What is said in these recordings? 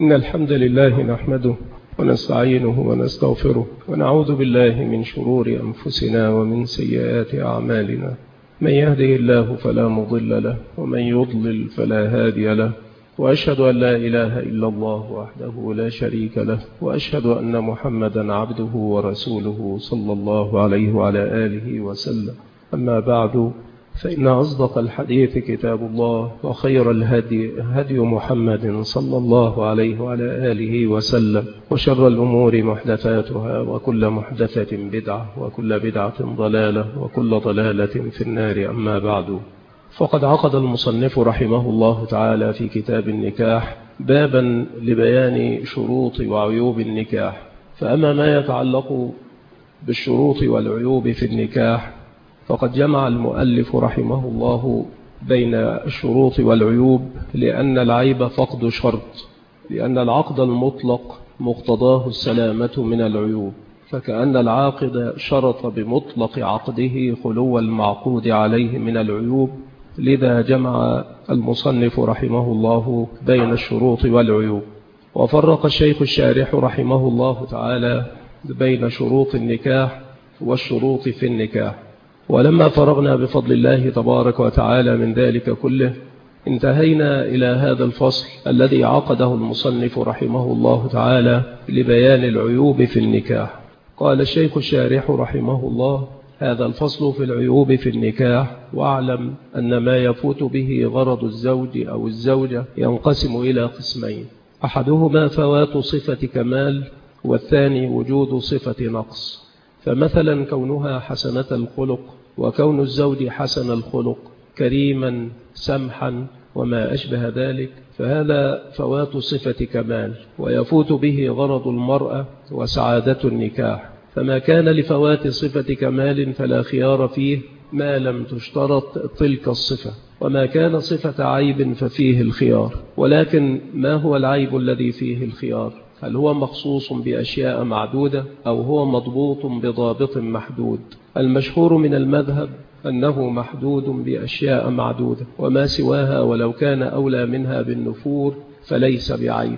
إن الحمد لله نحمده ونستعينه ونستغفره ونعوذ بالله من شرور أنفسنا ومن سيئات أعمالنا. من يهده الله فلا مضل له ومن يضلل فلا هادي له، وأشهد أن لا إله إلا الله وحده لا شريك له، وأشهد أن محمدا عبده ورسوله صلى الله عليه وعلى آله وسلم. أما بعد، فإن أصدق الحديث كتاب الله، وخير الهدي هدي محمد صلى الله عليه وعلى آله وسلم، وشر الأمور محدثاتها، وكل محدثة بدعة، وكل بدعة ضلالة، وكل ضلالة في النار. أما بعد، فقد عقد المصنف رحمه الله تعالى في كتاب النكاح بابا لبيان شروط وعيوب النكاح. فأما ما يتعلق بالشروط والعيوب في النكاح، فقد جمع المؤلف رحمه الله بين الشروط والعيوب، لأن العيب فقد شرط، لأن العقد المطلق مقتضاه السلامة من العيوب، فكأن العاقد شرط بمطلق عقده خلو المعقود عليه من العيوب. لذا جمع المصنف رحمه الله بين الشروط والعيوب، وفرق الشيخ الشارح رحمه الله تعالى بين شروط النكاح والشروط في النكاح. ولما فرغنا بفضل الله تبارك وتعالى من ذلك كله، انتهينا إلى هذا الفصل الذي عقده المصنف رحمه الله تعالى لبيان العيوب في النكاح. قال الشيخ الشارح رحمه الله: هذا الفصل في العيوب في النكاح، واعلم أن ما يفوت به غرض الزوج أو الزوجة ينقسم إلى قسمين: أحدهما فوات صفة كمال، والثاني وجود صفة نقص. فمثلا كونها حسنة الخلق، وكون الزوج حسن الخلق كريما سمحا وما أشبه ذلك، فهذا فوات صفة كمال، ويفوت به غرض المرأة وسعادة النكاح. فما كان لفوات صفة كمال فلا خيار فيه ما لم تشترط تلك الصفة، وما كان صفة عيب ففيه الخيار. ولكن ما هو العيب الذي فيه الخيار؟ هل هو مخصوص بأشياء معدودة أو هو مضبوط بضابط محدود؟ المشهور من المذهب أنه محدود بأشياء معدودة، وما سواها ولو كان أولى منها بالنفور فليس بعيب.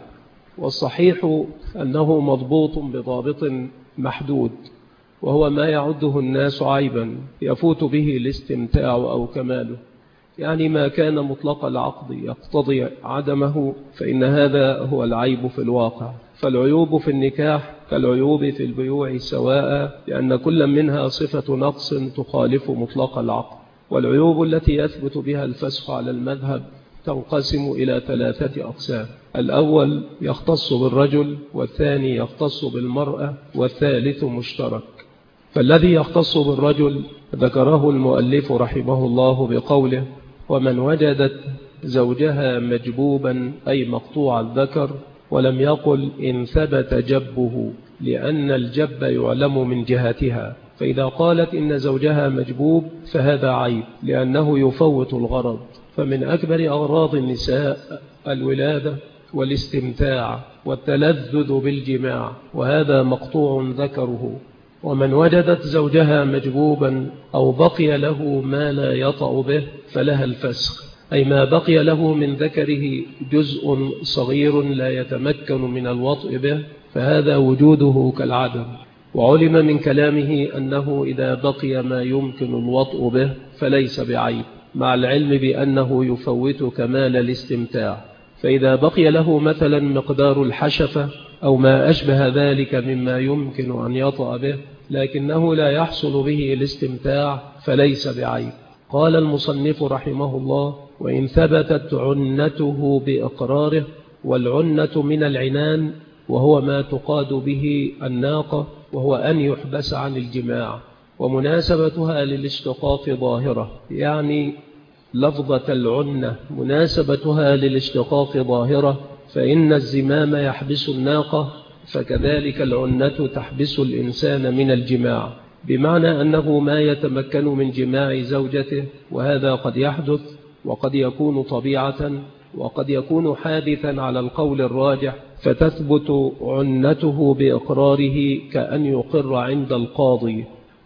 والصحيح أنه مضبوط بضابط محدود، وهو ما يعده الناس عيبا يفوت به الاستمتاع أو كماله، يعني ما كان مطلق العقد يقتضي عدمه، فإن هذا هو العيب في الواقع. فالعيوب في النكاح كالعيوب في البيوع سواء، لأن كل منها صفة نقص تخالف مطلق العقد. والعيوب التي يثبت بها الفسخ على المذهب تنقسم إلى 3 أقسام: الأول يختص بالرجل، والثاني يختص بالمرأة، والثالث مشترك. فالذي يختص بالرجل ذكره المؤلف رحمه الله بقوله: ومن وجدت زوجها مجبوبا أي مقطوع الذكر، ولم يقل إن ثبت جبه، لأن الجب يعلم من جهتها. فإذا قالت إن زوجها مجبوب فهذا عيب، لأنه يفوت الغرض. فمن أكبر أغراض النساء الولادة والاستمتاع والتلذذ بالجماع، وهذا مقطوع ذكره. ومن وجدت زوجها مجبوبا أو بقي له ما لا يطأ به فلها الفسخ، أي ما بقي له من ذكره جزء صغير لا يتمكن من الوطء به، فهذا وجوده كالعدم. وعلم من كلامه أنه إذا بقي ما يمكن الوطء به فليس بعيب، مع العلم بأنه يفوت كمال الاستمتاع. فإذا بقي له مثلا مقدار الحشفة أو ما أشبه ذلك مما يمكن أن يطأ به، لكنه لا يحصل به الاستمتاع فليس بعيب. قال المصنف رحمه الله: وإن ثبتت عنته بإقراره. والعنة من العنان، وهو ما تقاد به الناقة، وهو أن يحبس عن الجماع، ومناسبتها للاشتقاق ظاهرة، يعني لفظة العنة مناسبتها للاشتقاق ظاهرة، فإن الزمام يحبس الناقة، فكذلك العنة تحبس الإنسان من الجماع، بمعنى أنه ما يتمكن من جماع زوجته، وهذا قد يحدث وقد يكون طبيعة وقد يكون حادثا على القول الراجح، فتثبت عنته بإقراره كأن يقر عند القاضي.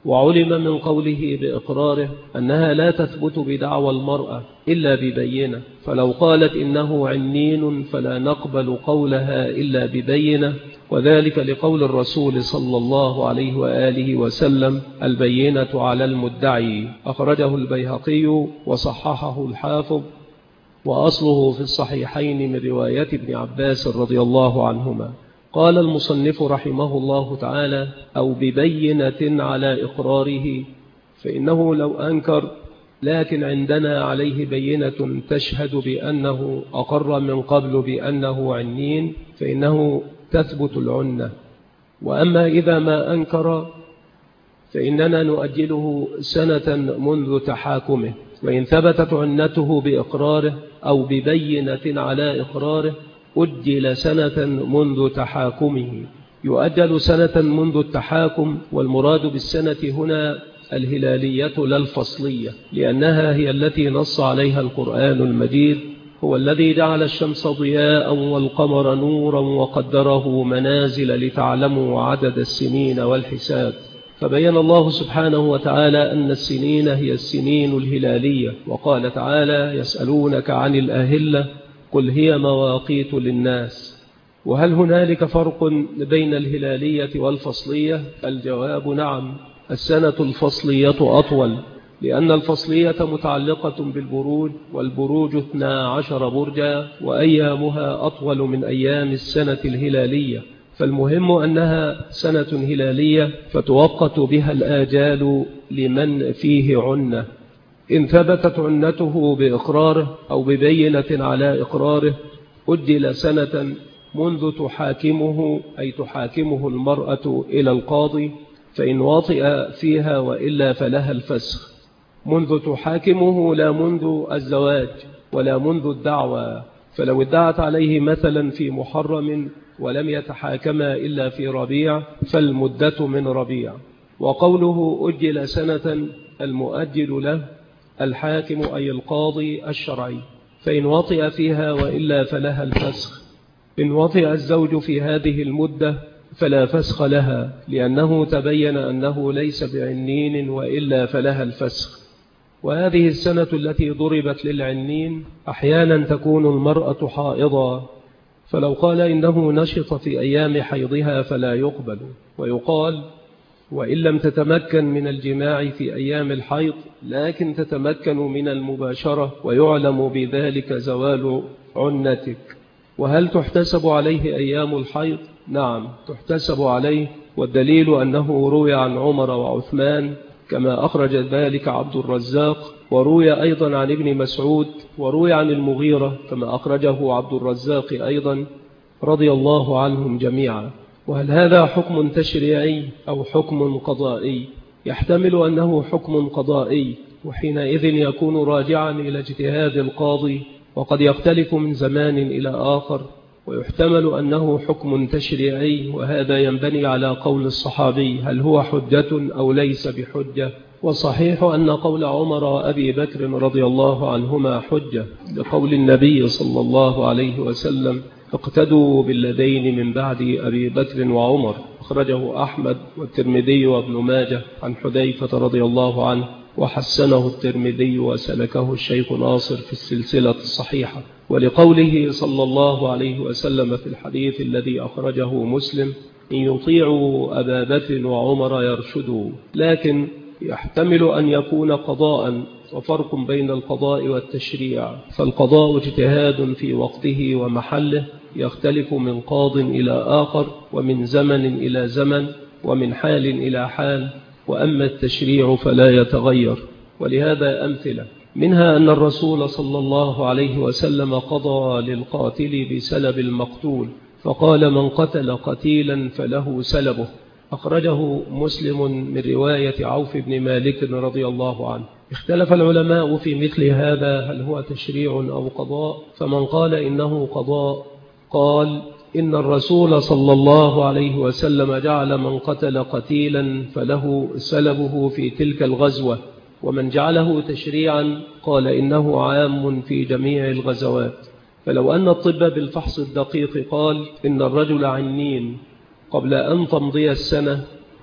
وعلم من قوله بإقراره أنها لا تثبت بدعوى المرأة إلا ببينة، فلو قالت إنه عنين فلا نقبل قولها إلا ببينة، وذلك لقول الرسول صلى الله عليه وآله وسلم: البينة على المدعي. أخرجه البيهقي وصححه الحافظ، وأصله في الصحيحين من رواية ابن عباس رضي الله عنهما. قال المصنف رحمه الله تعالى: أو ببينة على إقراره، فإنه لو أنكر لكن عندنا عليه بينة تشهد بأنه أقر من قبل بأنه عنين فإنه تثبت العنة. وأما إذا ما أنكر فإننا نؤجله سنة منذ تحاكمه، وإن ثبتت عنته بإقراره أو ببينة على إقراره أجل سنة منذ تحاكمه. يؤجل سنة منذ التحاكم، والمراد بالسنة هنا الهلالية لا الفصلية، لأنها هي التي نص عليها القرآن المجيد: هو الذي جعل الشمس ضياء والقمر نورا وقدره منازل لتعلموا عدد السنين والحساب. فبين الله سبحانه وتعالى أن السنين هي السنين الهلالية، وقال تعالى: يسألونك عن الأهلة قل هي مواقيت للناس. وهل هنالك فرق بين الهلالية والفصلية؟ الجواب نعم. السنة الفصلية أطول، لأن الفصلية متعلقة بالبروج، والبروج 12 برجا، وأيامها أطول من أيام السنة الهلالية، فالمهم أنها سنة هلالية فتوقت بها الآجال لمن فيه عنة. إن ثبتت عنته بإقراره أو ببينة على إقراره أجل سنة منذ تحاكمه، أي تحاكمه المرأة إلى القاضي، فإن وطئ فيها وإلا فلها الفسخ. منذ تحاكمه لا منذ الزواج ولا منذ الدعوة، فلو ادعت عليه مثلا في محرم ولم يتحاكما إلا في ربيع فالمدة من ربيع. وقوله أجل سنة، المؤجل له الحاكم أي القاضي الشرعي، فإن وطئ فيها وإلا فلها الفسخ. إن وطئ الزوج في هذه المدة فلا فسخ لها، لأنه تبين أنه ليس بعنين وإلا فلها الفسخ. وهذه السنة التي ضربت للعنين أحيانا تكون المرأة حائضا، فلو قال إنه نشط في أيام حيضها فلا يقبل. ويقال: وإن لم تتمكن من الجماع في أيام الحيض لكن تتمكن من المباشرة، ويعلم بذلك زوال عنتك. وهل تحتسب عليه أيام الحيض؟ نعم تحتسب عليه، والدليل أنه روي عن عمر وعثمان كما أخرج ذلك عبد الرزاق، وروي أيضا عن ابن مسعود، وروي عن المغيرة كما أخرجه عبد الرزاق أيضا رضي الله عنهم جميعا. وهل هذا حكم تشريعي أو حكم قضائي؟ يحتمل أنه حكم قضائي، وحينئذ يكون راجعا إلى اجتهاد القاضي، وقد يختلف من زمان إلى آخر. ويحتمل أنه حكم تشريعي، وهذا ينبني على قول الصحابي: هل هو حجة أو ليس بحجة؟ والصحيح أن قول عمر وأبي بكر رضي الله عنهما حجة، لقول النبي صلى الله عليه وسلم: اقتدوا بالذين من بعد أبي بكر وعمر. أخرجه أحمد والترمذي وابن ماجه عن حذيفة رضي الله عنه، وحسنه الترمذي وسلكه الشيخ ناصر في السلسلة الصحيحة. ولقوله صلى الله عليه وسلم في الحديث الذي أخرجه مسلم: إن يطيعوا أبا بكر وعمر يرشدوا. لكن يحتمل أن يكون قضاء، وفرق بين القضاء والتشريع، فالقضاء اجتهاد في وقته ومحله يختلف من قاض إلى آخر، ومن زمن إلى زمن، ومن حال إلى حال. وأما التشريع فلا يتغير، ولهذا أمثلة منها أن الرسول صلى الله عليه وسلم قضى للقاتل بسلب المقتول، فقال: من قتل قتيلا فله سلبه. أخرجه مسلم من رواية عوف بن مالك رضي الله عنه. اختلف العلماء في مثل هذا، هل هو تشريع أو قضاء؟ فمن قال إنه قضاء قال: إن الرسول صلى الله عليه وسلم جعل من قتل قتيلا فله سلبه في تلك الغزوة. ومن جعله تشريعا قال إنه عام في جميع الغزوات. فلو أن الطب بالفحص الدقيق قال إن الرجل عنين قبل أن تمضي السنة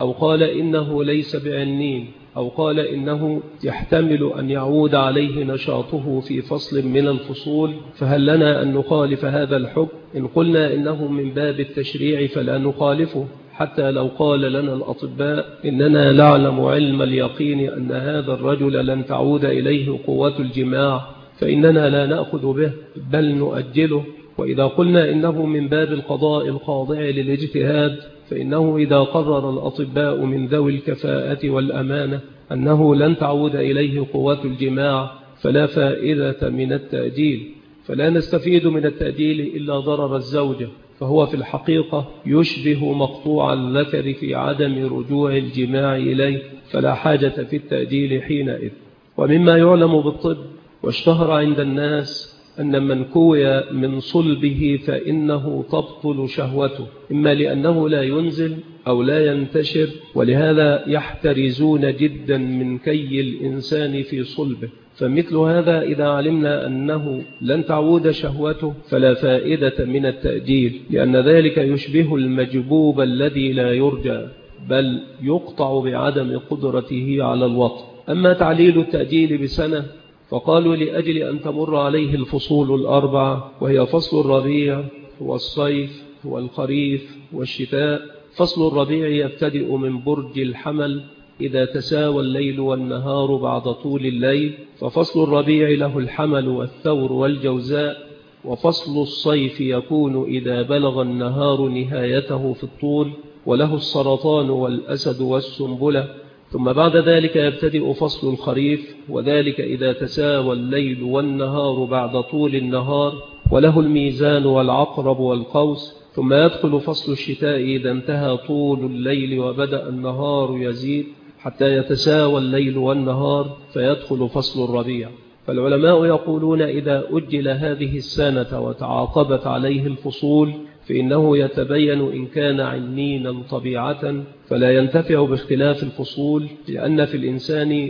أو قال إنه ليس بعنين، أو قال إنه يحتمل أن يعود عليه نشاطه في فصل من الفصول، فهل لنا أن نخالف هذا الحكم؟ إن قلنا إنه من باب التشريع فلا نخالفه، حتى لو قال لنا الأطباء إننا نعلم علم اليقين أن هذا الرجل لن تعود إليه قوة الجماع، فإننا لا نأخذ به بل نؤجله. وإذا قلنا إنه من باب القضاء الخاضع للاجتهاد، فإنه إذا قرر الأطباء من ذوي الكفاءة والأمانة أنه لن تعود إليه قوة الجماع فلا فائدة من التأجيل، فلا نستفيد من التأجيل إلا ضرر الزوجة، فهو في الحقيقة يشبه مقطوع الذكر في عدم رجوع الجماع إليه، فلا حاجة في التأجيل حينئذ. ومما يعلم بالطب واشتهر عند الناس أن من كوي من صلبه فإنه تبطل شهوته، إما لأنه لا ينزل أو لا ينتشر، ولهذا يحترزون جدا من كي الإنسان في صلبه. فمثل هذا إذا علمنا أنه لن تعود شهوته فلا فائدة من التأجيل، لأن ذلك يشبه المجبوب الذي لا يرجى بل يقطع بعدم قدرته على الوطء. أما تعليل التأجيل بسنة فقالوا لأجل أن تمر عليه الفصول الأربعة، وهي فصل الربيع والصيف والخريف والشتاء. فصل الربيع يبتدئ من برج الحمل إذا تساوى الليل والنهار بعد طول الليل، ففصل الربيع له الحمل والثور والجوزاء. وفصل الصيف يكون إذا بلغ النهار نهايته في الطول، وله السرطان والأسد والسنبلة. ثم بعد ذلك يبتدئ فصل الخريف، وذلك إذا تساوى الليل والنهار بعد طول النهار، وله الميزان والعقرب والقوس. ثم يدخل فصل الشتاء إذا انتهى طول الليل وبدأ النهار يزيد حتى يتساوى الليل والنهار، فيدخل فصل الربيع. فالعلماء يقولون إذا أجل هذه السنة وتعاقبت عليه الفصول فإنه يتبين إن كان عنينا طبيعة فلا ينتفع باختلاف الفصول، لأن في الإنسان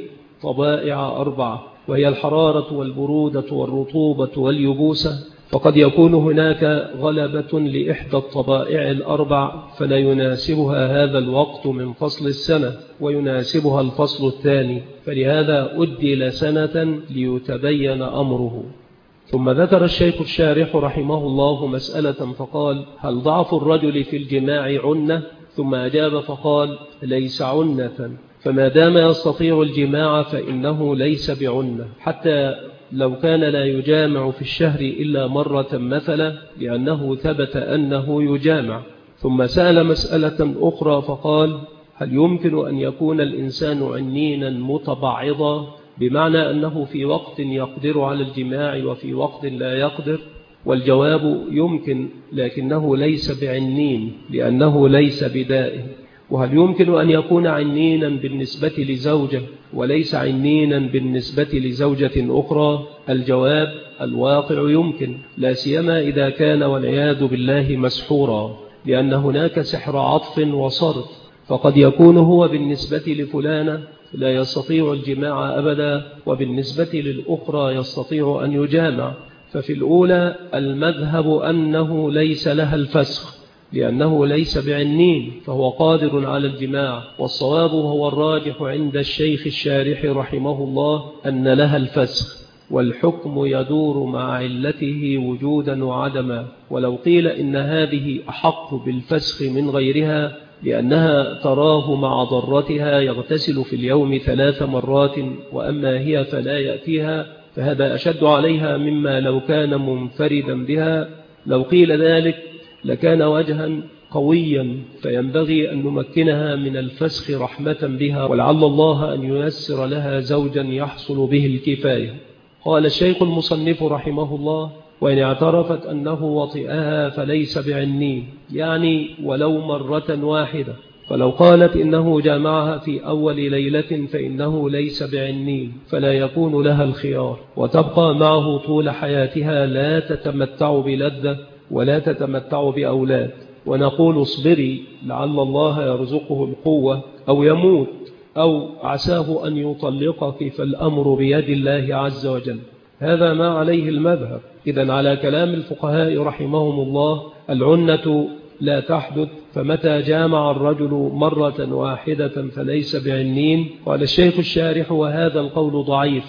طبائع أربعة، وهي الحرارة والبرودة والرطوبة واليبوسة، فقد يكون هناك غلبة لإحدى الطبائع الأربع فلا يناسبها هذا الوقت من فصل السنة ويناسبها الفصل الثاني، فلهذا أجل سنة ليتبين أمره. ثم ذكر الشيخ الشارح رحمه الله مسألة فقال: هل ضعف الرجل في الجماع عنة؟ ثم أجاب فقال: ليس عنة، فما دام يستطيع الجماع فإنه ليس بعنة، حتى لو كان لا يجامع في الشهر إلا مرة مثلا، لأنه ثبت أنه يجامع. ثم سأل مسألة أخرى فقال: هل يمكن أن يكون الإنسان عنينا متبعضا، بمعنى أنه في وقت يقدر على الجماع وفي وقت لا يقدر؟ والجواب: يمكن، لكنه ليس بعنين لأنه ليس بدائه. وهل يمكن أن يكون عنينا بالنسبة لزوجة وليس عنينا بالنسبة لزوجة أخرى؟ الجواب: الواقع يمكن، لا سيما إذا كان والعياذ بالله مسحورا، لأن هناك سحر عطف وصرف، فقد يكون هو بالنسبة لفلانة لا يستطيع الجماع أبدا، وبالنسبة للأخرى يستطيع أن يجامع. ففي الأولى المذهب أنه ليس لها الفسخ لأنه ليس بعنين فهو قادر على الجماع، والصواب هو الراجح عند الشيخ الشارح رحمه الله أن لها الفسخ، والحكم يدور مع علته وجودا وعدما. ولو قيل إن هذه أحق بالفسخ من غيرها لأنها تراه مع ضرتها يغتسل في اليوم 3 مرات وأما هي فلا يأتيها، فهذا أشد عليها مما لو كان منفردا بها. لو قيل ذلك لكان وجها قويا، فينبغي أن نمكنها من الفسخ رحمة بها، ولعل الله أن ييسر لها زوجا يحصل به الكفاية. قال الشيخ المصنف رحمه الله: وإن اعترفت أنه وطئها فليس بعنين، يعني ولو مرة واحدة. فلو قالت إنه جامعها في أول ليلة فإنه ليس بعنين، فلا يكون لها الخيار، وتبقى معه طول حياتها لا تتمتع بلذة ولا تتمتع بأولاد. ونقول: اصبري لعل الله يرزقه القوة أو يموت أو عساه أن يطلقك، فالأمر بيد الله عز وجل. هذا ما عليه المذهب. إذن على كلام الفقهاء رحمهم الله العنة لا تحدث، فمتى جامع الرجل مرة واحدة فليس بعنين. قال الشيخ الشارح: وهذا القول ضعيف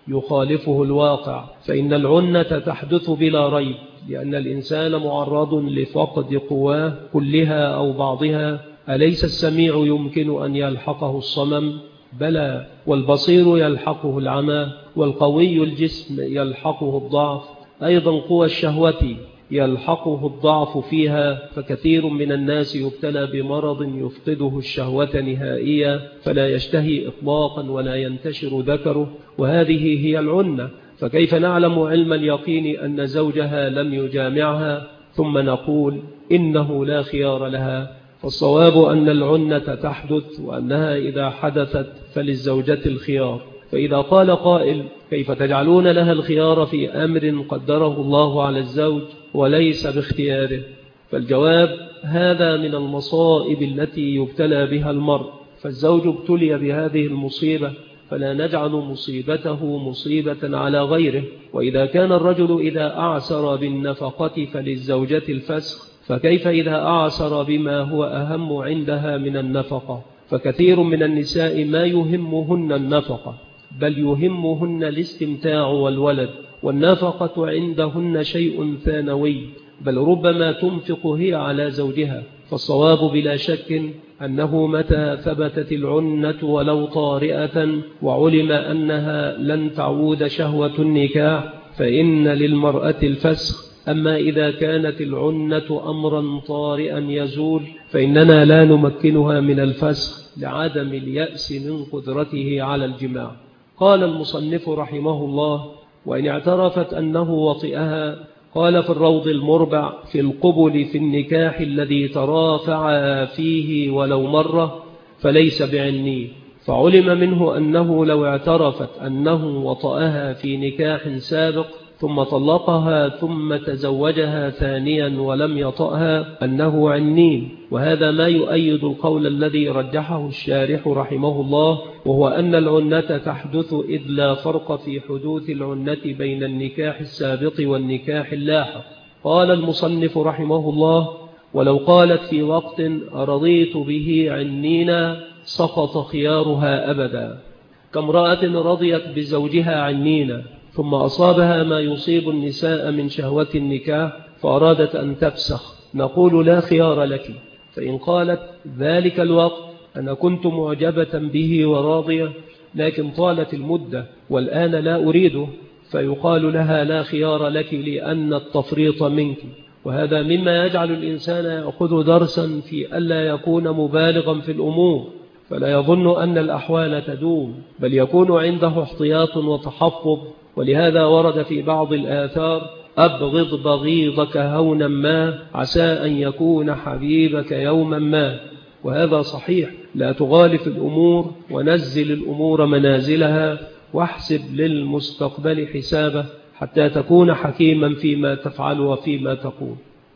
يخالفه الواقع، فإن العنة تحدث بلا ريب، لأن الإنسان معرض لفقد قواه كلها أو بعضها. أليس السميع يمكن أن يلحقه الصمم؟ بلى، والبصير يلحقه العمى، والقوي الجسم يلحقه الضعف، أيضا قوى الشهوة يلحقه الضعف فيها، فكثير من الناس يبتلى بمرض يفقده الشهوة نهائيا، فلا يشتهي إطلاقا ولا ينتشر ذكره، وهذه هي العنة. فكيف نعلم علم اليقين أن زوجها لم يجامعها ثم نقول إنه لا خيار لها؟ فالصواب أن العنة تحدث، وأنها إذا حدثت فللزوجة الخيار. فإذا قال قائل: كيف تجعلون لها الخيار في أمر قدره الله على الزوج وليس باختياره؟ فالجواب: هذا من المصائب التي يبتلى بها المرء، فالزوج ابتلي بهذه المصيبة، فلا نجعل مصيبته مصيبة على غيره. وإذا كان الرجل إذا أعسر بالنفقة فللزوجة الفسخ، فكيف إذا أعسر بما هو أهم عندها من النفقة؟ فكثير من النساء ما يهمهن النفقة، بل يهمهن الاستمتاع والولد، والنفقة عندهن شيء ثانوي، بل ربما تنفق هي على زوجها. فالصواب بلا شك أنه متى ثبتت العنة ولو طارئة وعلم أنها لن تعود شهوة النكاح فإن للمرأة الفسخ. أما إذا كانت العنة أمرا طارئا يزول فإننا لا نمكنها من الفسخ لعدم اليأس من قدرته على الجماع. قال المصنف رحمه الله: وإن اعترفت أنه وطئها، قال في الروض المربع: في القبل في النكاح الذي ترافع فيه ولو مرة فليس بعني. فعلم منه أنه لو اعترفت أنه وطئها في نكاح سابق ثم طلقها ثم تزوجها ثانيا ولم يطأها أنه عنين. وهذا ما يؤيد القول الذي رجحه الشارح رحمه الله، وهو أن العنة تحدث إذ لا فرق في حدوث العنة بين النكاح السابق والنكاح اللاحق. قال المصنف رحمه الله: ولو قالت في وقت رضيت به عنينا سقط خيارها أبدا، كامرأة رضيت بزوجها عنينا ثم أصابها ما يصيب النساء من شهوة النكاح فأرادت أن تفسخ، نقول لا خيار لك. فإن قالت ذلك الوقت أنا كنت معجبة به وراضية لكن طالت المدة والآن لا أريده، فيقال لها لا خيار لك لأن التفريط منك. وهذا مما يجعل الإنسان يأخذ درسا في ألا يكون مبالغا في الأمور، فلا يظن أن الأحوال تدوم، بل يكون عنده احتياط وتحفظ. ولهذا ورد في بعض الآثار: أبغض بغيضك هونا ما عسى أن يكون حبيبك يوما ما. وهذا صحيح، لا تغالف الأمور ونزل الأمور منازلها واحسب للمستقبل حسابه حتى تكون حكيما فيما تفعل وفيما تقول.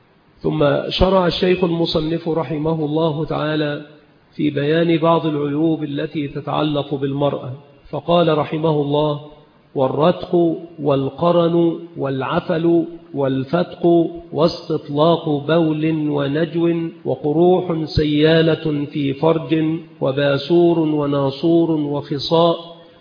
ثم شرع الشيخ المصنف رحمه الله تعالى في بيان بعض العيوب التي تتعلق بالمرأة، فقال رحمه الله: والرتق والقرن والعفل والفتق واستطلاق بول ونجو وقروح سيالة في فرج وباسور وناصور وخصاء.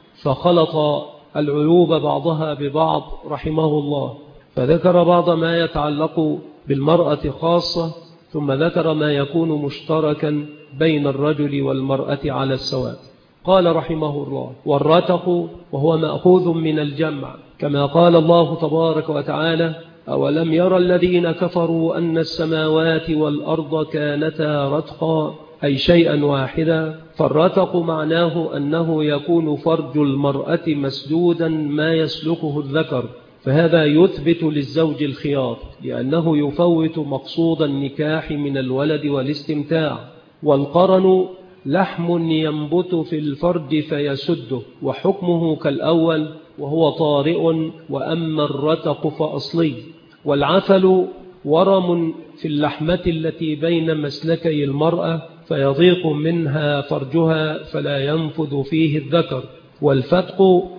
فخلط العيوب بعضها ببعض رحمه الله، فذكر بعض ما يتعلق بالمرأة خاصة، ثم ذكر ما يكون مشتركا بين الرجل والمرأة على السواء. قال رحمه الله: والرتق وهو مأخوذ من الجمع، كما قال الله تبارك وتعالى: أولم يرى الذين كفروا أن السماوات والأرض كانتا رتقا، أي شيئا واحدا. فالرتق معناه أنه يكون فرج المرأة مسدودا ما يسلكه الذكر، فهذا يثبت للزوج الخيار لأنه يفوت مقصود النكاح من الولد والاستمتاع. والقرن لحم ينبت في الفرج فيسده، وحكمه كالأول وهو طارئ، وأما الرتق فأصلي. والعفل ورم في اللحمة التي بين مسلكي المرأة فيضيق منها فرجها فلا ينفذ فيه الذكر. والفتق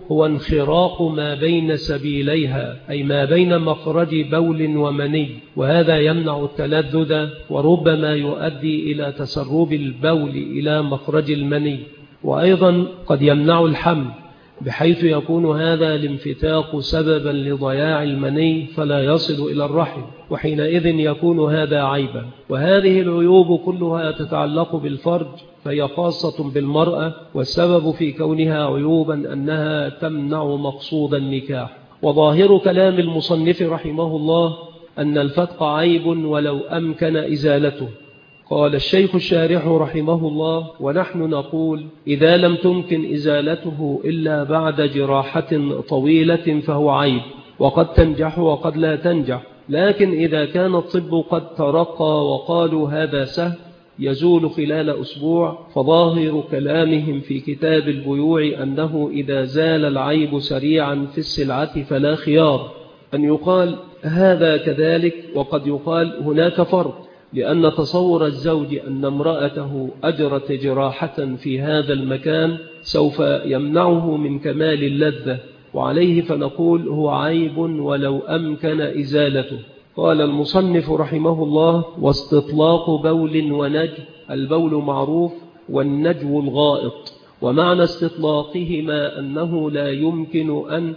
هو انخراق ما بين سبيليها، أي ما بين مخرج بول ومني، وهذا يمنع التلذذ وربما يؤدي إلى تسرب البول إلى مخرج المني، وأيضا قد يمنع الحمل، بحيث يكون هذا الانفتاق سببا لضياع المني فلا يصل إلى الرحم، وحينئذ يكون هذا عيبا. وهذه العيوب كلها تتعلق بالفرج، فهي خاصة بالمرأة، والسبب في كونها عيوبا أنها تمنع مقصود النكاح. وظاهر كلام المصنف رحمه الله أن الفتق عيب ولو أمكن إزالته. قال الشيخ الشارح رحمه الله: ونحن نقول إذا لم تمكن إزالته إلا بعد جراحة طويلة فهو عيب، وقد تنجح وقد لا تنجح، لكن إذا كان الطب قد ترقى وقالوا هذا سهل يزول خلال أسبوع، فظاهر كلامهم في كتاب البيوع أنه إذا زال العيب سريعا في السلعة فلا خيار، أن يقال هذا كذلك، وقد يقال هناك فرق، لأن تصور الزوج أن امرأته أجرت جراحة في هذا المكان سوف يمنعه من كمال اللذة، وعليه فنقول هو عيب ولو أمكن إزالته. قال المصنف رحمه الله: واستطلاق بول ونجو، البول معروف والنجو الغائط، ومعنى استطلاقهما أنه لا يمكن أن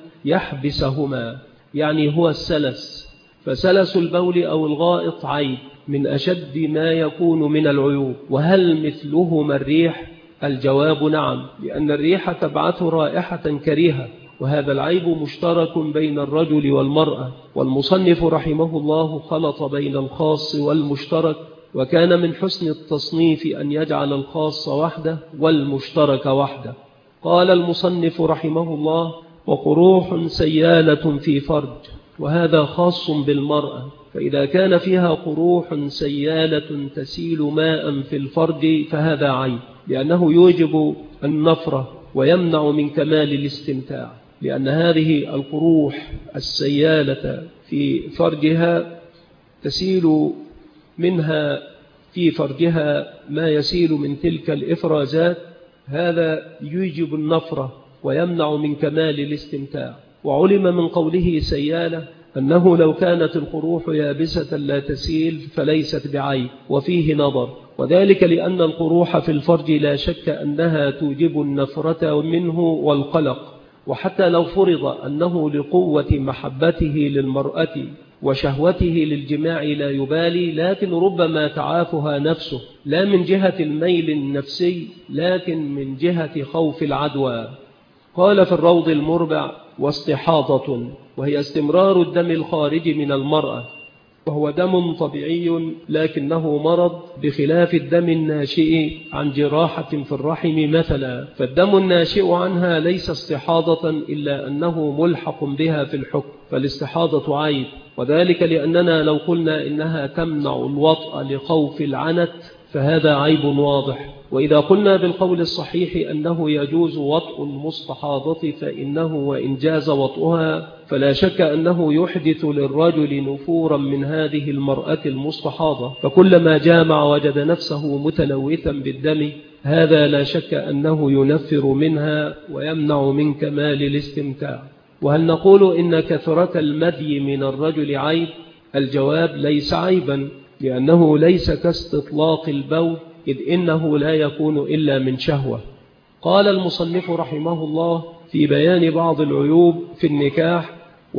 يحبسهما، يعني هو السلس، فسلس البول أو الغائط عيب من أشد ما يكون من العيوب. وهل مثلهما الريح؟ الجواب نعم، لأن الريح تبعث رائحة كريهة، وهذا العيب مشترك بين الرجل والمرأة، والمصنف رحمه الله خلط بين الخاص والمشترك، وكان من حسن التصنيف أن يجعل الخاص وحده والمشترك وحده. قال المصنف رحمه الله: وقروح سيالة في فرج، وهذا خاص بالمرأة، فإذا كان فيها قروح سيالة تسيل ماء في الفرج فهذا عيب، لأنه يوجب النفرة ويمنع من كمال الاستمتاع، لأن هذه القروح السيالة في فرجها تسيل منها في فرجها ما يسيل من تلك الإفرازات، هذا يوجب النفرة ويمنع من كمال الاستمتاع. وعلم من قوله سيالة أنه لو كانت القروح يابسة لا تسيل فليست بعيب، وفيه نظر، وذلك لأن القروح في الفرج لا شك أنها توجب النفرة منه والقلق، وحتى لو فرض أنه لقوة محبته للمرأة وشهوته للجماع لا يبالي، لكن ربما تعافها نفسه لا من جهة الميل النفسي لكن من جهة خوف العدوى. قال في الروض المربع: واستحاضة، وهي استمرار الدم الخارج من المرأة، وهو دم طبيعي لكنه مرض، بخلاف الدم الناشئ عن جراحة في الرحم مثلا، فالدم الناشئ عنها ليس استحاضة إلا أنه ملحق بها في الحكم، فالاستحاضة عيب، وذلك لأننا لو قلنا إنها تمنع الوطأ لخوف العنت فهذا عيب واضح. وإذا قلنا بالقول الصحيح أنه يجوز وطء المستحاضة فإنه وإن جاز وطئها فلا شك أنه يحدث للرجل نفورا من هذه المرأة المستحاضة، فكلما جامع وجد نفسه متلوثا بالدم، هذا لا شك أنه ينفر منها ويمنع من كمال الاستمتاع. وهل نقول إن كثرة المدي من الرجل عيب؟ الجواب: ليس عيبا، لأنه ليس كاستطلاق البول، إذ إنه لا يكون إلا من شهوة. قال المصنف رحمه الله في بيان بعض العيوب في النكاح: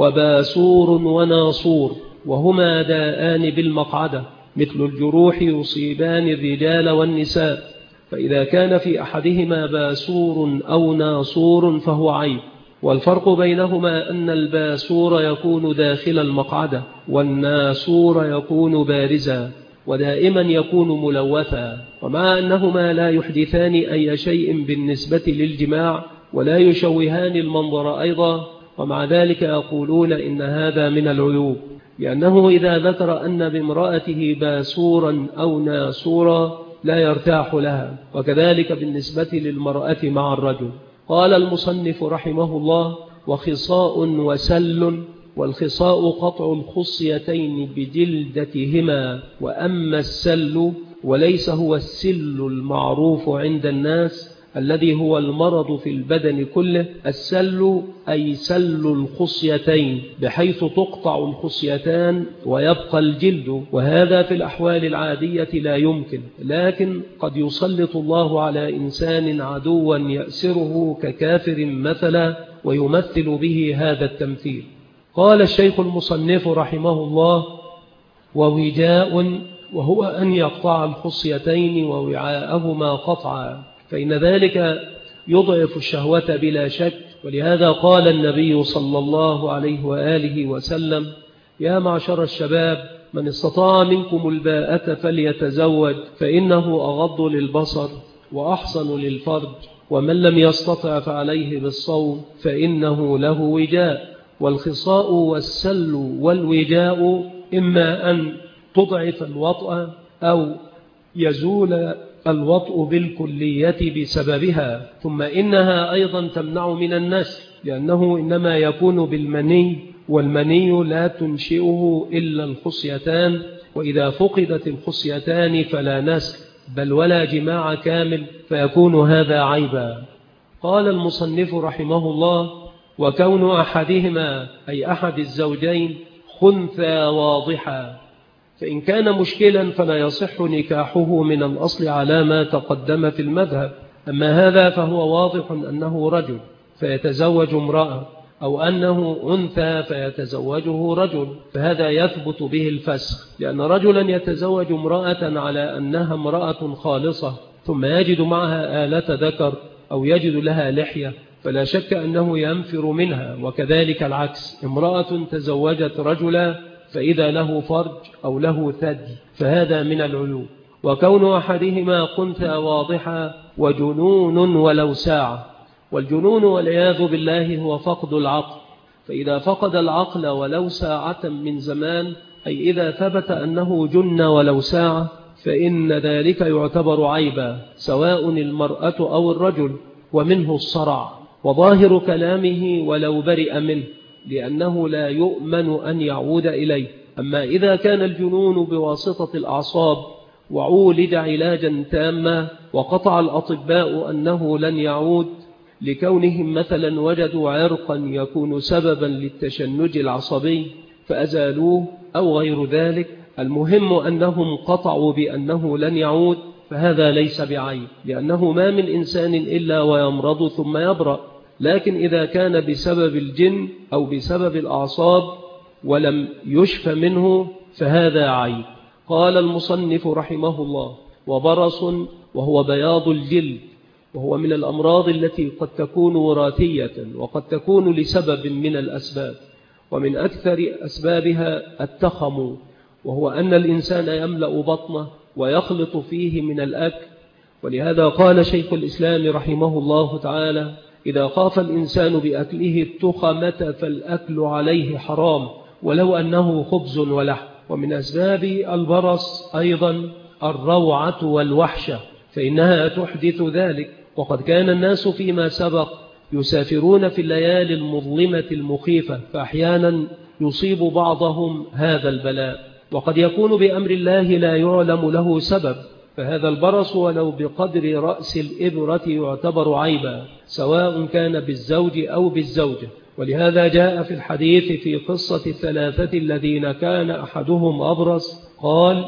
وباسور وناصور، وهما داءان بالمقعدة، مثل الجروح يصيبان الرجال والنساء، فإذا كان في أحدهما باسور أو ناصور فهو عيب. والفرق بينهما أن الباسور يكون داخل المقعدة، والناسور يكون بارزا، ودائما يكون ملوثا، ومع أنهما لا يحدثان أي شيء بالنسبة للجماع ولا يشوهان المنظر أيضا، ومع ذلك يقولون إن هذا من العيوب، لأنه إذا ذكر أن بامرأته باسورا أو ناسورا لا يرتاح لها، وكذلك بالنسبة للمرأة مع الرجل. قال المصنف رحمه الله: وخصاء وسل، والخصاء قطع الخصيتين بجلدتهما، وأما السل وليس هو السل المعروف عند الناس الذي هو المرض في البدن كله. السل أي سل الخصيتين، بحيث تقطع الخصيتان ويبقى الجلد، وهذا في الأحوال العادية لا يمكن، لكن قد يسلط الله على إنسان عدوا يأسره ككافر مثلا ويمثل به هذا التمثيل. قال الشيخ المصنف رحمه الله: ووجاء، وهو أن يقطع الخصيتين ووعاءهما قطعا، فإن ذلك يضعف الشهوة بلا شك. ولهذا قال النبي صلى الله عليه وآله وسلم: يا معشر الشباب، من استطاع منكم الباءة فليتزوج، فإنه أغض للبصر وأحصن للفرج، ومن لم يستطع فعليه بالصوم فإنه له وجاء. والخصاء والسل والوجاء إما أن تضعف الوطأ أو يزول الوطء بالكلية بسببها، ثم إنها أيضا تمنع من النسل، لأنه إنما يكون بالمني، والمني لا تنشئه إلا الخصيتان، وإذا فقدت الخصيتان فلا نسل بل ولا جماع كامل، فيكون هذا عيبا. قال المصنف رحمه الله: وكون أحدهما أي أحد الزوجين خنثى واضحا، فإن كان مشكلا فلا يصح نكاحه من الأصل على ما تقدم في المذهب. أما هذا فهو واضح أنه رجل فيتزوج امرأة، أو أنه أنثى فيتزوجه رجل، فهذا يثبت به الفسخ، لأن رجلا يتزوج امرأة على أنها امرأة خالصة ثم يجد معها آلة ذكر أو يجد لها لحية، فلا شك أنه ينفر منها. وكذلك العكس، امرأة تزوجت رجلا فإذا له فرج أو له ثدي فهذا من العيوب. وكون أحدهما خنثى واضحا وجنون ولو ساعة، والجنون والعياذ بالله هو فقد العقل، فإذا فقد العقل ولو ساعة من زمان، أي إذا ثبت أنه جن ولو ساعة، فإن ذلك يعتبر عيبا، سواء المرأة أو الرجل، ومنه الصرع. وظاهر كلامه ولو برئ منه، لأنه لا يؤمن أن يعود إليه. أما إذا كان الجنون بواسطة الأعصاب وعولج علاجا تاما وقطع الأطباء أنه لن يعود، لكونهم مثلا وجدوا عرقا يكون سببا للتشنج العصبي فأزالوه أو غير ذلك، المهم أنهم قطعوا بأنه لن يعود، فهذا ليس بعيب، لأنه ما من إنسان إلا ويمرض ثم يبرأ. لكن إذا كان بسبب الجن أو بسبب الأعصاب ولم يشف منه فهذا عيب. قال المصنف رحمه الله: وبرص، وهو بياض الجلد، وهو من الأمراض التي قد تكون وراثية وقد تكون لسبب من الأسباب، ومن أكثر أسبابها التخم، وهو أن الإنسان يملأ بطنه ويخلط فيه من الأكل. ولهذا قال شيخ الإسلام رحمه الله تعالى: إذا خاف الإنسان بأكله التخمة فالأكل عليه حرام ولو أنه خبز ولحم. ومن أسباب البرص أيضا الروعة والوحشة، فإنها تحدث ذلك. وقد كان الناس فيما سبق يسافرون في الليالي المظلمة المخيفة، فأحيانا يصيب بعضهم هذا البلاء، وقد يكون بأمر الله لا يعلم له سبب، فهذا البرص ولو بقدر رأس الإبرة يعتبر عيبا، سواء كان بالزوج أو بالزوجة. ولهذا جاء في الحديث في قصة الثلاثة الذين كان أحدهم أبرص قال: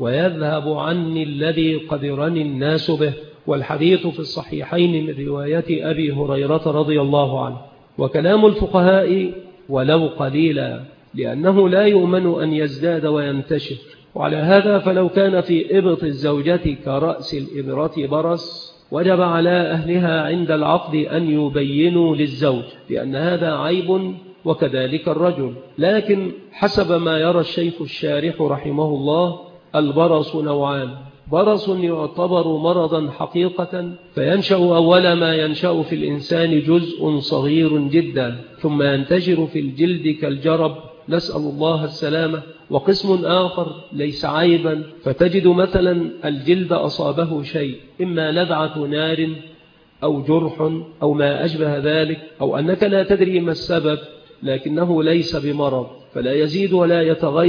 ويذهب عني الذي قدرني الناس به. والحديث في الصحيحين من رواية أبي هريرة رضي الله عنه. وكلام الفقهاء ولو قليلا، لأنه لا يؤمن أن يزداد وينتشر. وعلى هذا فلو كان في إبط الزوجة كرأس الإبرة برص، وجب على أهلها عند العقد أن يبينوا للزوج لأن هذا عيب، وكذلك الرجل. لكن حسب ما يرى الشيخ الشارح رحمه الله البرص نوعان: برص يعتبر مرضا حقيقة، فينشأ أول ما ينشأ في الإنسان جزء صغير جدا ثم ينتشر في الجلد كالجرب، نسأل الله السلامة. وقسم آخر ليس عيبا، فتجد مثلا الجلد أصابه شيء، إما لذعة نار أو جرح أو ما أشبه ذلك، أو أنك لا تدري ما السبب، لكنه ليس بمرض فلا يزيد ولا يتغير،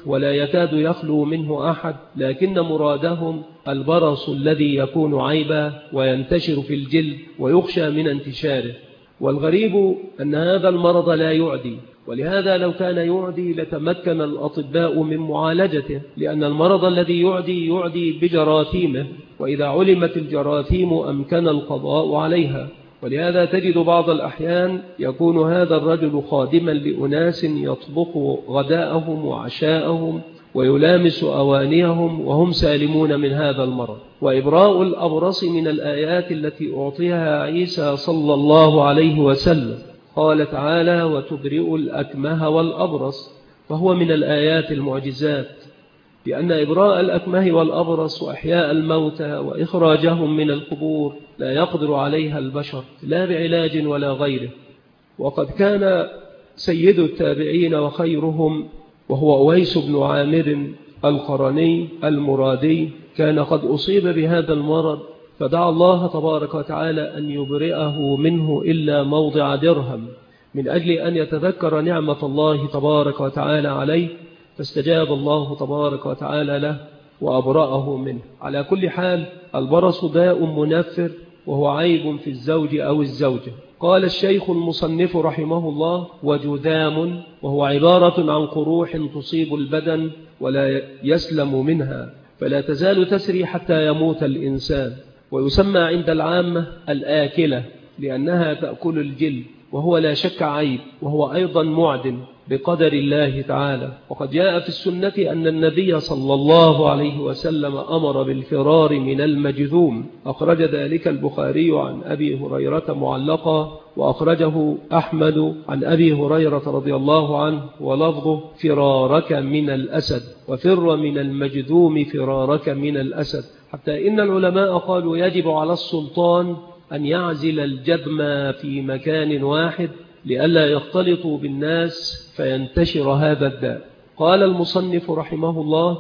ولا يكاد يخلو منه أحد، لكن مرادهم البرص الذي يكون عيبا وينتشر في الجلد ويخشى من انتشاره. والغريب أن هذا المرض لا يعدي، ولهذا لو كان يعدي لتمكن الأطباء من معالجته، لأن المرض الذي يعدي بجراثيمه، وإذا علمت الجراثيم أمكن القضاء عليها. ولهذا تجد بعض الأحيان يكون هذا الرجل خادما لأناس يطبخ غداءهم وعشاءهم ويلامس أوانيهم وهم سالمون من هذا المرض. وإبراء الأبرص من الآيات التي أعطيها عيسى صلى الله عليه وسلم. قال تعالى: وتبرئ الأكمه والأبرص، فهو من الآيات المعجزات، لأن إبراء الأكمه والأبرص وإحياء الموتى وإخراجهم من القبور لا يقدر عليها البشر لا بعلاج ولا غيره. وقد كان سيد التابعين وخيرهم وهو أويس بن عامر القرني المرادي كان قد أصيب بهذا المرض، فدعا الله تبارك وتعالى أن يبرئه منه إلا موضع درهم، من أجل أن يتذكر نعمة الله تبارك وتعالى عليه، فاستجاب الله تبارك وتعالى له وأبرأه منه. على كل حال، البرص داء منفر، وهو عيب في الزوج أو الزوجة. قال الشيخ المصنف رحمه الله: وجذام، وهو عبارة عن قروح تصيب البدن ولا يسلم منها، فلا تزال تسري حتى يموت الإنسان. ويسمى عند العامة الآكلة، لأنها تأكل الجلد، وهو لا شك عيب، وهو أيضا معدن بقدر الله تعالى. وقد جاء في السنة أن النبي صلى الله عليه وسلم أمر بالفرار من المجذوم. أخرج ذلك البخاري عن أبي هريرة معلقا، وأخرجه أحمد عن أبي هريرة رضي الله عنه، ولفظه: فرارك من الأسد، وفر من المجذوم فرارك من الأسد. حتى إن العلماء قالوا يجب على السلطان أن يعزل الجذم في مكان واحد لئلا يختلطوا بالناس فينتشر هذا الداء. قال المصنف رحمه الله: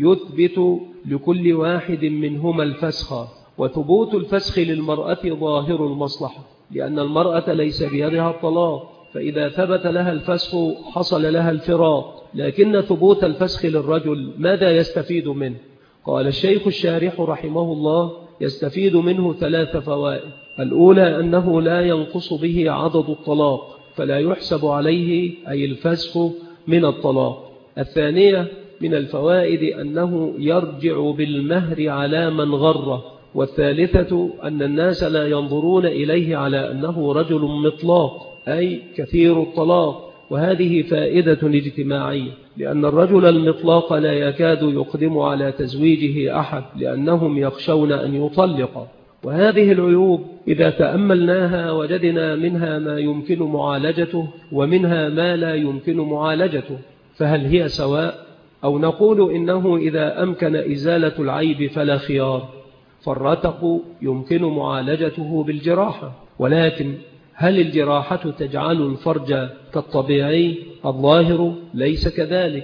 يثبت لكل واحد منهما الفسخ، وثبوت الفسخ للمرأة ظاهر المصلحة، لأن المرأة ليس بيدها الطلاق، فإذا ثبت لها الفسخ حصل لها الفراق. لكن ثبوت الفسخ للرجل ماذا يستفيد منه؟ قال الشيخ الشارح رحمه الله: يستفيد منه 3 فوائد. الأولى أنه لا ينقص به عدد الطلاق، فلا يحسب عليه أي الفسخ من الطلاق. الثانية من الفوائد أنه يرجع بالمهر على من غره. والثالثة أن الناس لا ينظرون إليه على أنه رجل مطلاق، أي كثير الطلاق، وهذه فائدة اجتماعية، لأن الرجل المطلاق لا يكاد يقدم على تزويجه أحد، لأنهم يخشون أن يطلق. وهذه العيوب إذا تأملناها وجدنا منها ما يمكن معالجته ومنها ما لا يمكن معالجته، فهل هي سواء؟ أو نقول إنه إذا أمكن إزالة العيب فلا خيار، فالرتق يمكن معالجته بالجراحة، ولكن هل الجراحة تجعل الفرج كالطبيعي؟ الظاهر ليس كذلك.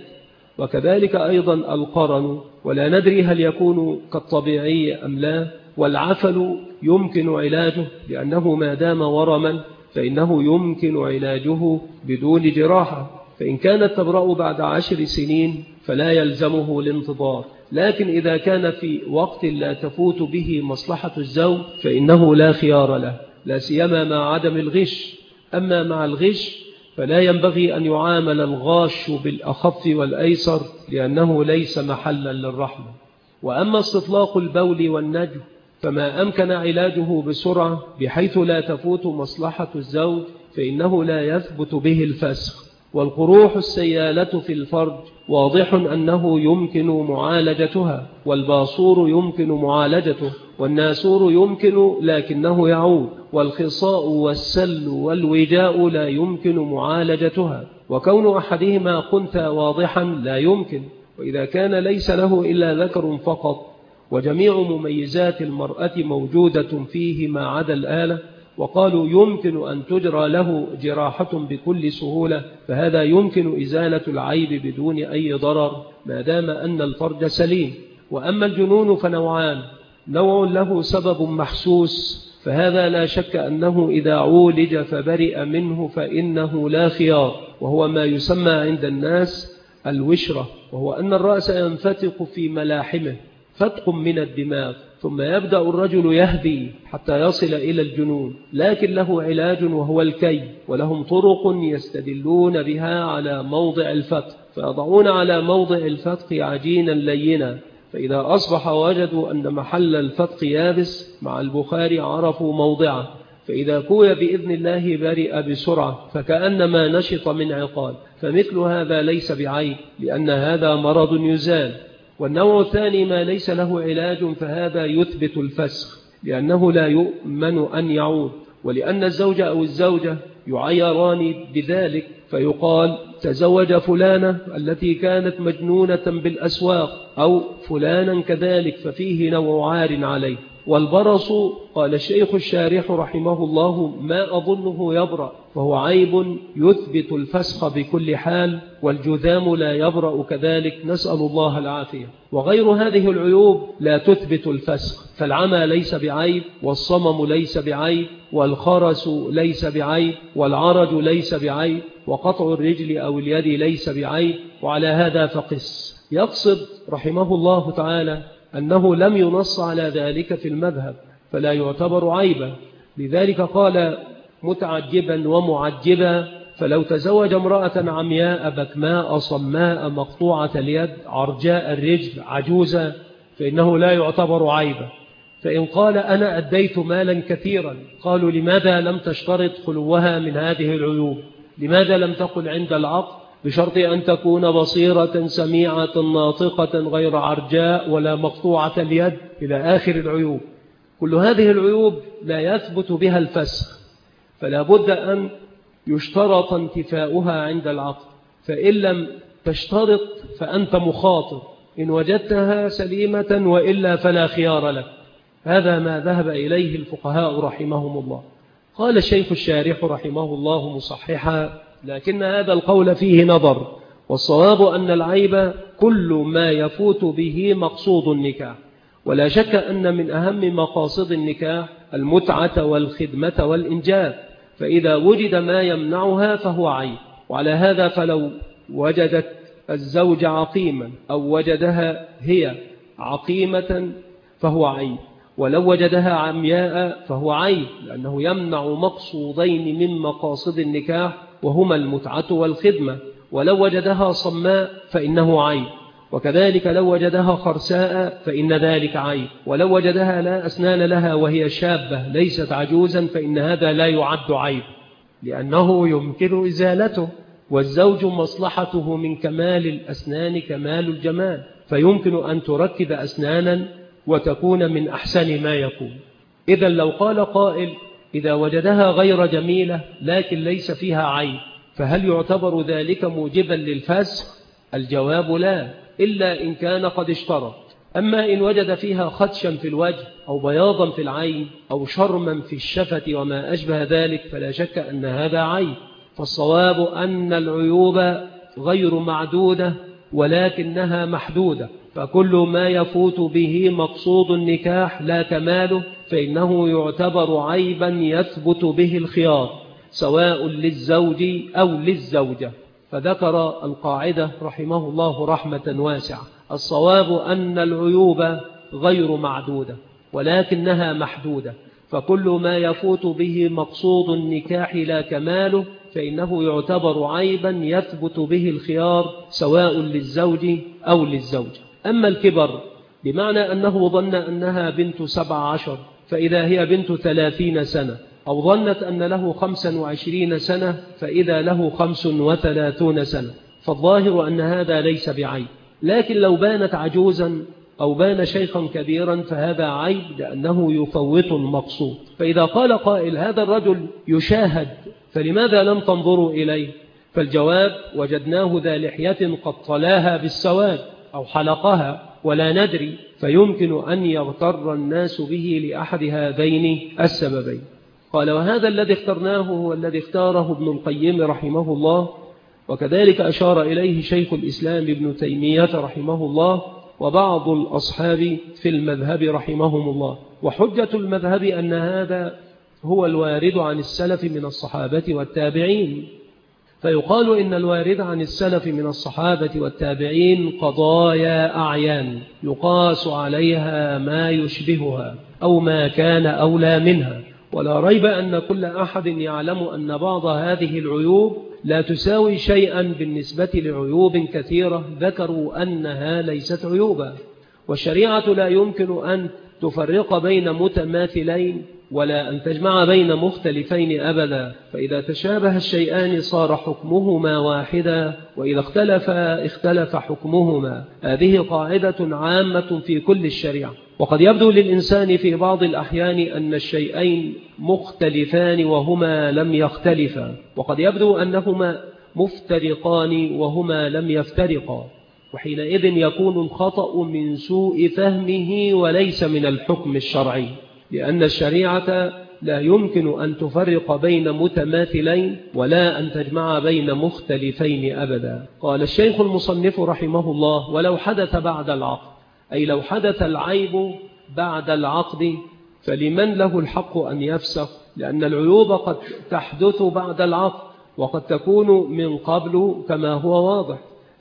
وكذلك أيضا القرن، ولا ندري هل يكون كالطبيعي أم لا. والعفل يمكن علاجه، لأنه ما دام ورما فإنه يمكن علاجه بدون جراحة، فإن كانت تبرأ بعد 10 سنين فلا يلزمه الانتظار. لكن إذا كان في وقت لا تفوت به مصلحة الزوج فإنه لا خيار له، لا سيما مع عدم الغش. أما مع الغش فلا ينبغي أن يعامل الغاش بالأخف والأيسر، لأنه ليس محلا للرحمة. وأما استطلاق البول والنجم فما أمكن علاجه بسرعة بحيث لا تفوت مصلحة الزوج فإنه لا يثبت به الفسخ. والقروح السيالة في الفرج واضح أنه يمكن معالجتها، والباصور يمكن معالجته، والناسور يمكن لكنه يعود، والخصاء والسل والوجاء لا يمكن معالجتها، وكون أحدهما خنثى واضحا لا يمكن. وإذا كان ليس له إلا ذكر فقط وجميع مميزات المرأة موجودة فيه ما عدا الآلة، وقالوا يمكن أن تجرى له جراحة بكل سهولة، فهذا يمكن إزالة العيب بدون أي ضرر ما دام أن الفرج سليم. وأما الجنون فنوعان: نوع له سبب محسوس، فهذا لا شك أنه إذا عولج فبرئ منه فإنه لا خيار، وهو ما يسمى عند الناس الوشرة، وهو أن الرأس ينفتق في ملاحمه فتق من الدماغ، ثم يبدأ الرجل يهدي حتى يصل إلى الجنون، لكن له علاج وهو الكي، ولهم طرق يستدلون بها على موضع الفتق، فيضعون على موضع الفتق عجينا لينا، فإذا أصبح وجدوا أن محل الفتق يابس مع البخار عرفوا موضعه، فإذا كوي بإذن الله برئ بسرعة فكأنما نشط من عقال، فمثل هذا ليس بعيب لأن هذا مرض يزال. والنوع الثاني ما ليس له علاج، فهذا يثبت الفسخ لأنه لا يؤمن أن يعود، ولأن الزوج أو الزوجة يعيران بذلك، فيقال تزوج فلانة التي كانت مجنونة بالأسواق، أو فلانا كذلك، ففيه نوع عار عليه. والبرص قال الشيخ الشارح رحمه الله ما أظنه يبرأ، فهو عيب يثبت الفسخ بكل حال، والجذام لا يبرأ كذلك، نسأل الله العافية. وغير هذه العيوب لا تثبت الفسخ، فالعمى ليس بعيب، والصمم ليس بعيب، والخرس ليس بعيب، والعرج ليس بعيب، وقطع الرجل أو اليد ليس بعيب، وعلى هذا فقس. يقصد رحمه الله تعالى أنه لم ينص على ذلك في المذهب فلا يعتبر عيبا، لذلك قال متعجبا ومعجبا، فلو تزوج امرأة عمياء بكماء صماء مقطوعة اليد عرجاء الرجل عجوزة فإنه لا يعتبر عيبا. فإن قال أنا أديت مالا كثيرا، قالوا لماذا لم تشترط خلوها من هذه العيوب؟ لماذا لم تقل عند العقد بشرط أن تكون بصيرة سميعة ناطقة غير عرجاء ولا مقطوعة اليد إلى آخر العيوب؟ كل هذه العيوب لا يثبت بها الفسخ، فلا بد أن يشترط انتفاؤها عند العقد، فإن لم تشترط فأنت مخاطر، إن وجدتها سليمة وإلا فلا خيار لك. هذا ما ذهب إليه الفقهاء رحمهم الله. قال الشيخ الشارح رحمه الله مصححا: لكن هذا القول فيه نظر، والصواب أن العيب كل ما يفوت به مقصود النكاح، ولا شك أن من أهم مقاصد النكاح المتعة والخدمة والإنجاب، فإذا وجد ما يمنعها فهو عيب. وعلى هذا فلو وجدت الزوج عقيما أو وجدها هي عقيمة فهو عيب، ولو وجدها عمياء فهو عيب، لأنه يمنع مقصودين من مقاصد النكاح وهما المتعة والخدمة. ولو وجدها صماء فإنه عيب، وكذلك لو وجدها خرساء فإن ذلك عيب، ولو وجدها لا أسنان لها وهي شابة ليست عجوزا فإن هذا لا يعد عيب، لأنه يمكن إزالته، والزوج مصلحته من كمال الأسنان كمال الجمال، فيمكن أن تركب أسنانا وتكون من أحسن ما يكون. إذا لو قال قائل إذا وجدها غير جميلة لكن ليس فيها عيب، فهل يعتبر ذلك موجبا للفسخ؟ الجواب لا، إلا إن كان قد اشترط. أما إن وجد فيها خدشا في الوجه أو بياضا في العين أو شرما في الشفة وما أشبه ذلك فلا شك أن هذا عيب. فالصواب أن العيوب غير معدودة ولكنها محدودة، فكل ما يفوت به مقصود النكاح لا كماله فإنه يعتبر عيبا يثبت به الخيار سواء للزوج أو للزوجة. فذكر القاعدة رحمه الله رحمة واسعة: الصواب أن العيوب غير معدودة ولكنها محدودة، فكل ما يفوت به مقصود النكاح لا كماله فإنه يعتبر عيبا يثبت به الخيار سواء للزوج أو للزوجة. أما الكبر بمعنى أنه ظن أنها بنت 17 فإذا هي بنت 30 سنة، أو ظنت أن له 25 سنة فإذا له 35 سنة، فالظاهر أن هذا ليس بعيب. لكن لو بانت عجوزا أو بان شيخا كبيرا فهذا عيب لأنه يفوت المقصود. فإذا قال قائل هذا الرجل يشاهد فلماذا لم تنظروا إليه؟ فالجواب: وجدناه ذا لحية قد طلاها بالسواد أو حلقها ولا ندري، فيمكن أن يغتر الناس به لأحد هذين السببين. قال: وهذا الذي اخترناه هو الذي اختاره ابن القيم رحمه الله، وكذلك أشار إليه شيخ الإسلام ابن تيمية رحمه الله وبعض الأصحاب في المذهب رحمهم الله. وحجة المذهب أن هذا هو الوارد عن السلف من الصحابة والتابعين، فيقال إن الوارد عن السلف من الصحابة والتابعين قضايا أعيان يقاس عليها ما يشبهها أو ما كان أولى منها، ولا ريب أن كل أحد يعلم أن بعض هذه العيوب لا تساوي شيئا بالنسبة لعيوب كثيرة ذكروا أنها ليست عيوبا. والشريعة لا يمكن أن تفرق بين متماثلين ولا أن تجمع بين مختلفين أبدا، فإذا تشابه الشيئان صار حكمهما واحدا، وإذا اختلف حكمهما. هذه قاعدة عامة في كل الشريعة. وقد يبدو للإنسان في بعض الأحيان أن الشيئين مختلفان وهما لم يختلفا، وقد يبدو أنهما مفترقان وهما لم يفترقا، وحينئذ يكون الخطأ من سوء فهمه وليس من الحكم الشرعي، لأن الشريعة لا يمكن أن تفرق بين متماثلين ولا أن تجمع بين مختلفين أبدا. قال الشيخ المصنف رحمه الله: ولو حدث بعد العقد، أي لو حدث العيب بعد العقد، فلمن له الحق أن يفسخ؟ لأن العيوب قد تحدث بعد العقد وقد تكون من قبل كما هو واضح.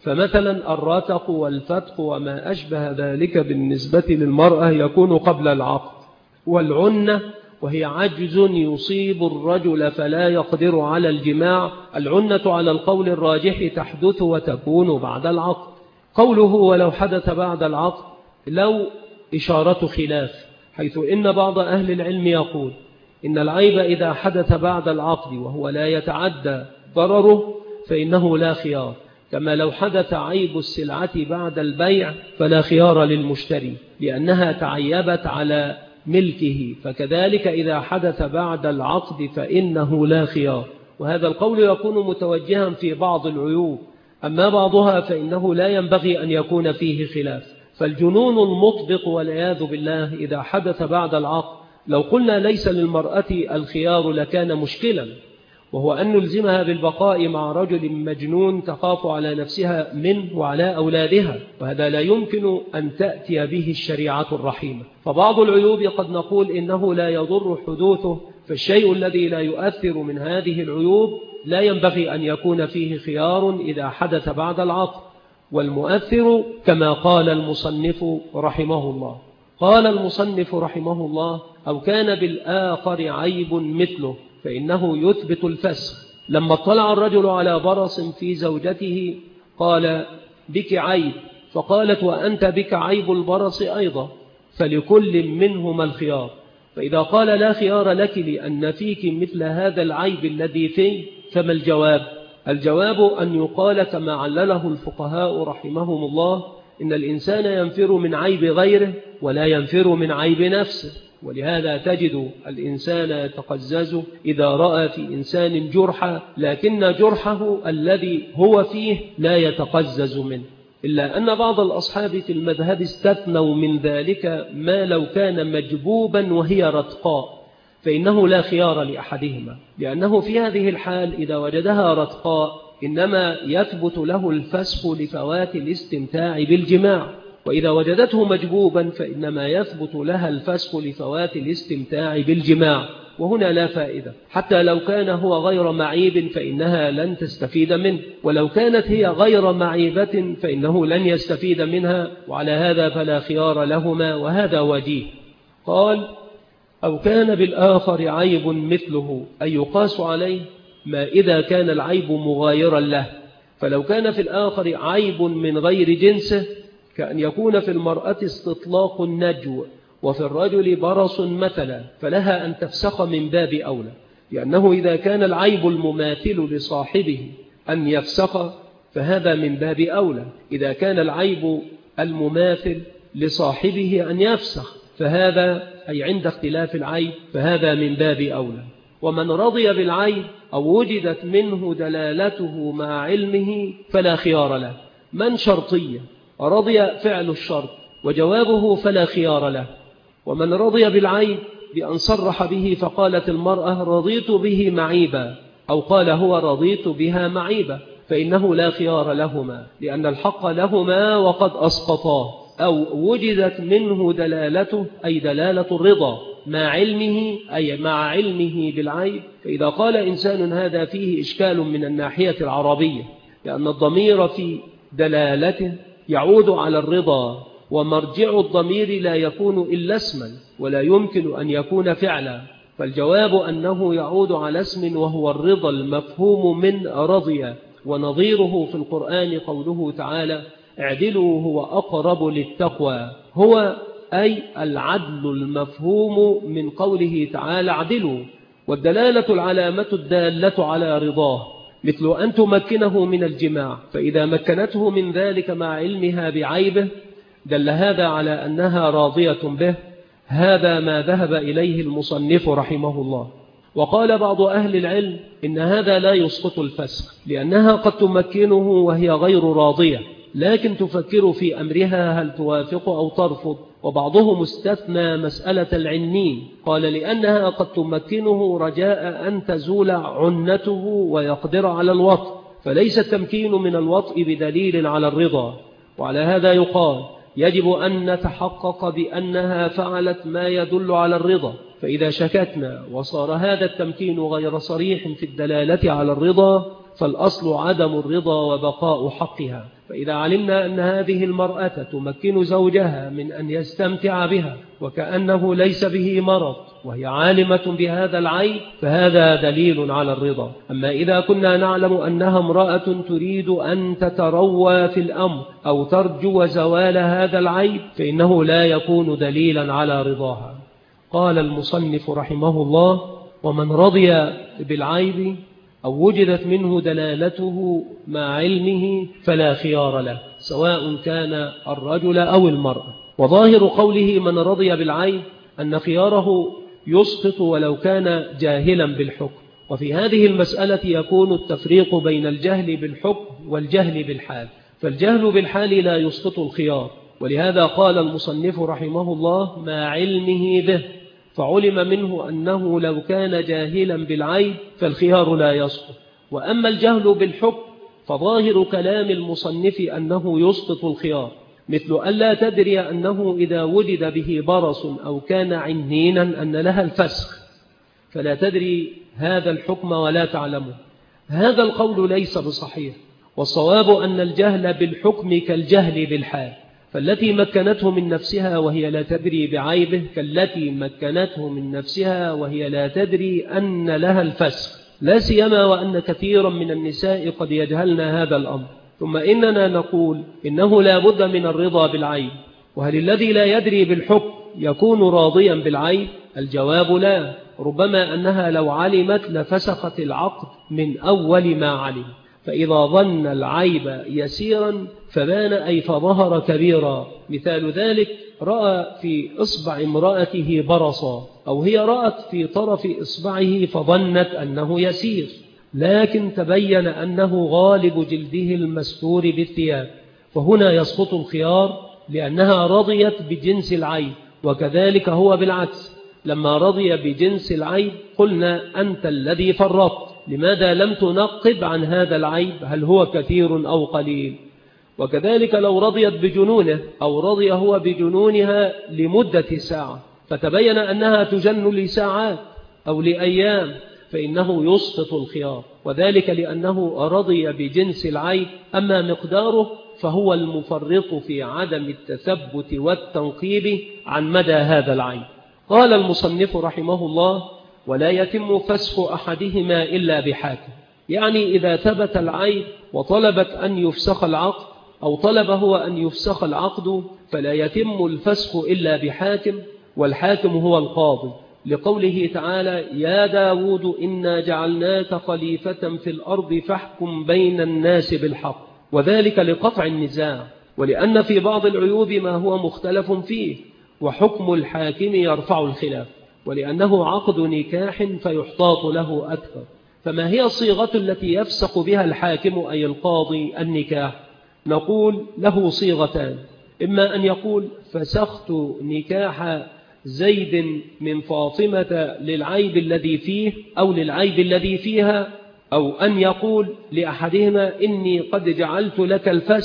فمثلا الرتق والفتق وما أشبه ذلك بالنسبة للمرأة يكون قبل العقد، والعنة وهي عجز يصيب الرجل فلا يقدر على الجماع، العنة على القول الراجح تحدث وتكون بعد العقد. قوله ولو حدث بعد العقد لو إشارة خلاف، حيث إن بعض أهل العلم يقول إن العيب إذا حدث بعد العقد وهو لا يتعدى ضرره فإنه لا خيار، كما لو حدث عيب السلعة بعد البيع فلا خيار للمشتري لأنها تعيبت على ملكه، فكذلك إذا حدث بعد العقد فإنه لا خيار. وهذا القول يكون متوجها في بعض العيوب، أما بعضها فإنه لا ينبغي أن يكون فيه خلاف. فالجنون المطبق والعياذ بالله إذا حدث بعد العقد لو قلنا ليس للمرأة الخيار لكان مشكلا، وهو أن نلزمها بالبقاء مع رجل مجنون تخاف على نفسها منه وعلى أولادها، وهذا لا يمكن أن تأتي به الشريعة الرحيمة. فبعض العيوب قد نقول إنه لا يضر حدوثه، فالشيء الذي لا يؤثر من هذه العيوب لا ينبغي أن يكون فيه خيار إذا حدث بعد العقد. والمؤثر كما قال المصنف رحمه الله، قال المصنف رحمه الله: أو كان بالآخر عيب مثله فإنه يثبت الفسخ. لما اطلع الرجل على برص في زوجته قال: بك عيب، فقالت: وأنت بك عيب البرص أيضا، فلكل منهما الخيار. فإذا قال لا خيار لك لأن فيك مثل هذا العيب الذي فيه، فما الجواب؟ الجواب أن يقال كما علله الفقهاء رحمهم الله: إن الإنسان ينفر من عيب غيره ولا ينفر من عيب نفسه، ولهذا تجد الإنسان يتقزز إذا رأى في إنسان جرحا، لكن جرحه الذي هو فيه لا يتقزز منه، إلا أن بعض الأصحاب في المذهب استثنوا من ذلك ما لو كان مجبوبا وهي رتقاء، فإنه لا خيار لأحدهما، لأنه في هذه الحال إذا وجدها رتقاء إنما يثبت له الفسخ لفوات الاستمتاع بالجماع، وإذا وجدته مجبوبا فإنما يثبت لها الفسخ لفوات الاستمتاع بالجماع، وهنا لا فائدة. حتى لو كان هو غير معيب فإنها لن تستفيد منه، ولو كانت هي غير معيبة فإنه لن يستفيد منها، وعلى هذا فلا خيار لهما، وهذا وجيه. قال: أو كان بالآخر عيب مثله، أي يقاس عليه ما إذا كان العيب مغايرا له. فلو كان في الآخر عيب من غير جنسه، كأن يكون في المرأة استطلاق النجو وفي الرجل برص مثلا، فلها أن تفسخ من باب أولى، لأنه إذا كان العيب المماثل لصاحبه أن يفسخ فهذا من باب أولى، إذا كان العيب المماثل لصاحبه أن يفسخ فهذا أي عند اختلاف العيب فهذا من باب أولى. ومن رضي بالعيب أو وجدت منه دلالته مع علمه فلا خيار له. من شرطية رضي فعل الشرط وجوابه فلا خيار له، ومن رضي بالعيب بأن صرح به فقالت المرأة رضيت به معيبا، أو قال هو رضيت بها معيبا، فإنه لا خيار لهما، لأن الحق لهما وقد أسقطاه. أو وجدت منه دلالته أي دلالة الرضا، مع علمه، أي مع علمه بالعيب. فإذا قال إنسان هذا فيه إشكال من الناحية العربية، لأن الضمير في دلالته يعود على الرضا، ومرجع الضمير لا يكون إلا اسما ولا يمكن أن يكون فعلا، فالجواب أنه يعود على اسم وهو الرضا المفهوم من رضي. ونظيره في القرآن قوله تعالى: اعدلوا هو أقرب للتقوى، هو أي العدل المفهوم من قوله تعالى اعدلوا. والدلالة العلامة الدالة على رضاه، مثل أن تمكنه من الجماع، فإذا مكنته من ذلك مع علمها بعيبه دل هذا على أنها راضية به. هذا ما ذهب إليه المصنف رحمه الله. وقال بعض أهل العلم إن هذا لا يسقط الفسخ، لأنها قد تمكنه وهي غير راضية، لكن تفكر في أمرها هل توافق أو ترفض. وبعضهم استثنى مسألة العنين، قال لأنها قد تمكنه رجاء أن تزول عنته ويقدر على الوطء، فليس التمكين من الوطء بدليل على الرضا. وعلى هذا يقال يجب أن نتحقق بأنها فعلت ما يدل على الرضا، فإذا شككنا وصار هذا التمكين غير صريح في الدلالة على الرضا فالأصل عدم الرضا وبقاء حقها. فإذا علمنا أن هذه المرأة تمكن زوجها من أن يستمتع بها وكأنه ليس به مرض وهي عالمة بهذا العيب فهذا دليل على الرضا. أما إذا كنا نعلم أنها امرأة تريد أن تتروى في الأمر أو ترجو زوال هذا العيب فإنه لا يكون دليلا على رضاها. قال المصنف رحمه الله: ومن رضي بالعيب أو وجدت منه دلالته مع علمه فلا خيار له، سواء كان الرجل أو المرأة. وظاهر قوله من رضي بالعيب أن خياره يسقط ولو كان جاهلا بالحكم. وفي هذه المسألة يكون التفريق بين الجهل بالحكم والجهل بالحال، فالجهل بالحال لا يسقط الخيار، ولهذا قال المصنف رحمه الله مع علمه به، فعلم منه أنه لو كان جاهلا بالعيب فالخيار لا يسقط. وأما الجهل بالحكم فظاهر كلام المصنف أنه يسقط الخيار، مثل ألا تدري أنه إذا وجد به برص أو كان عنينا أن لها الفسخ، فلا تدري هذا الحكم ولا تعلمه. هذا القول ليس بصحيح، والصواب أن الجهل بالحكم كالجهل بالحال، فالتي مكنته من نفسها وهي لا تدري بعيبه كالتي مكنته من نفسها وهي لا تدري أن لها الفسخ، لا سيما وأن كثيرا من النساء قد يجهلن هذا الأمر. ثم إننا نقول إنه لا بد من الرضا بالعيب. وهل الذي لا يدري بالحكم يكون راضيا بالعيب؟ الجواب لا، ربما أنها لو علمت لفسخت العقد من أول ما علم، فإذا ظن العيب يسيرا فبان أي فظهر كبيرا. مثال ذلك رأى في إصبع امرأته برصا، أو هي رأت في طرف إصبعه فظنت أنه يسير، لكن تبين أنه غالب جلده المستور بالثياب، فهنا يسقط الخيار لأنها رضيت بجنس العيب. وكذلك هو بالعكس، لما رضي بجنس العيب قلنا أنت الذي فرطت، لماذا لم تنقب عن هذا العيب هل هو كثير أو قليل؟ وكذلك لو رضيت بجنونه أو رضي هو بجنونها لمدة ساعة فتبين أنها تجن لساعات أو لأيام فإنه يسقط الخيار، وذلك لأنه رضي بجنس العيب، أما مقداره فهو المفرط في عدم التثبت والتنقيب عن مدى هذا العيب. قال المصنف رحمه الله: ولا يتم فسخ أحدهما إلا بحاكم، يعني إذا ثبت العيب وطلبت أن يفسخ العقد أو طلب هو أن يفسخ العقد فلا يتم الفسخ إلا بحاكم، والحاكم هو القاضي، لقوله تعالى: يا داود إنا جعلناك خليفة في الأرض فاحكم بين الناس بالحق، وذلك لقطع النزاع، ولأن في بعض العيوب ما هو مختلف فيه، وحكم الحاكم يرفع الخلاف، ولأنه عقد نكاح فيحتاط له أكثر. فما هي الصيغة التي يفسخ بها الحاكم أي القاضي النكاح؟ نقول له صيغتان، إما أن يقول فسخت نكاح زيد من فاطمة للعيب الذي فيه أو للعيب الذي فيها، أو أن يقول لأحدهما إني قد جعلت لك الفسخ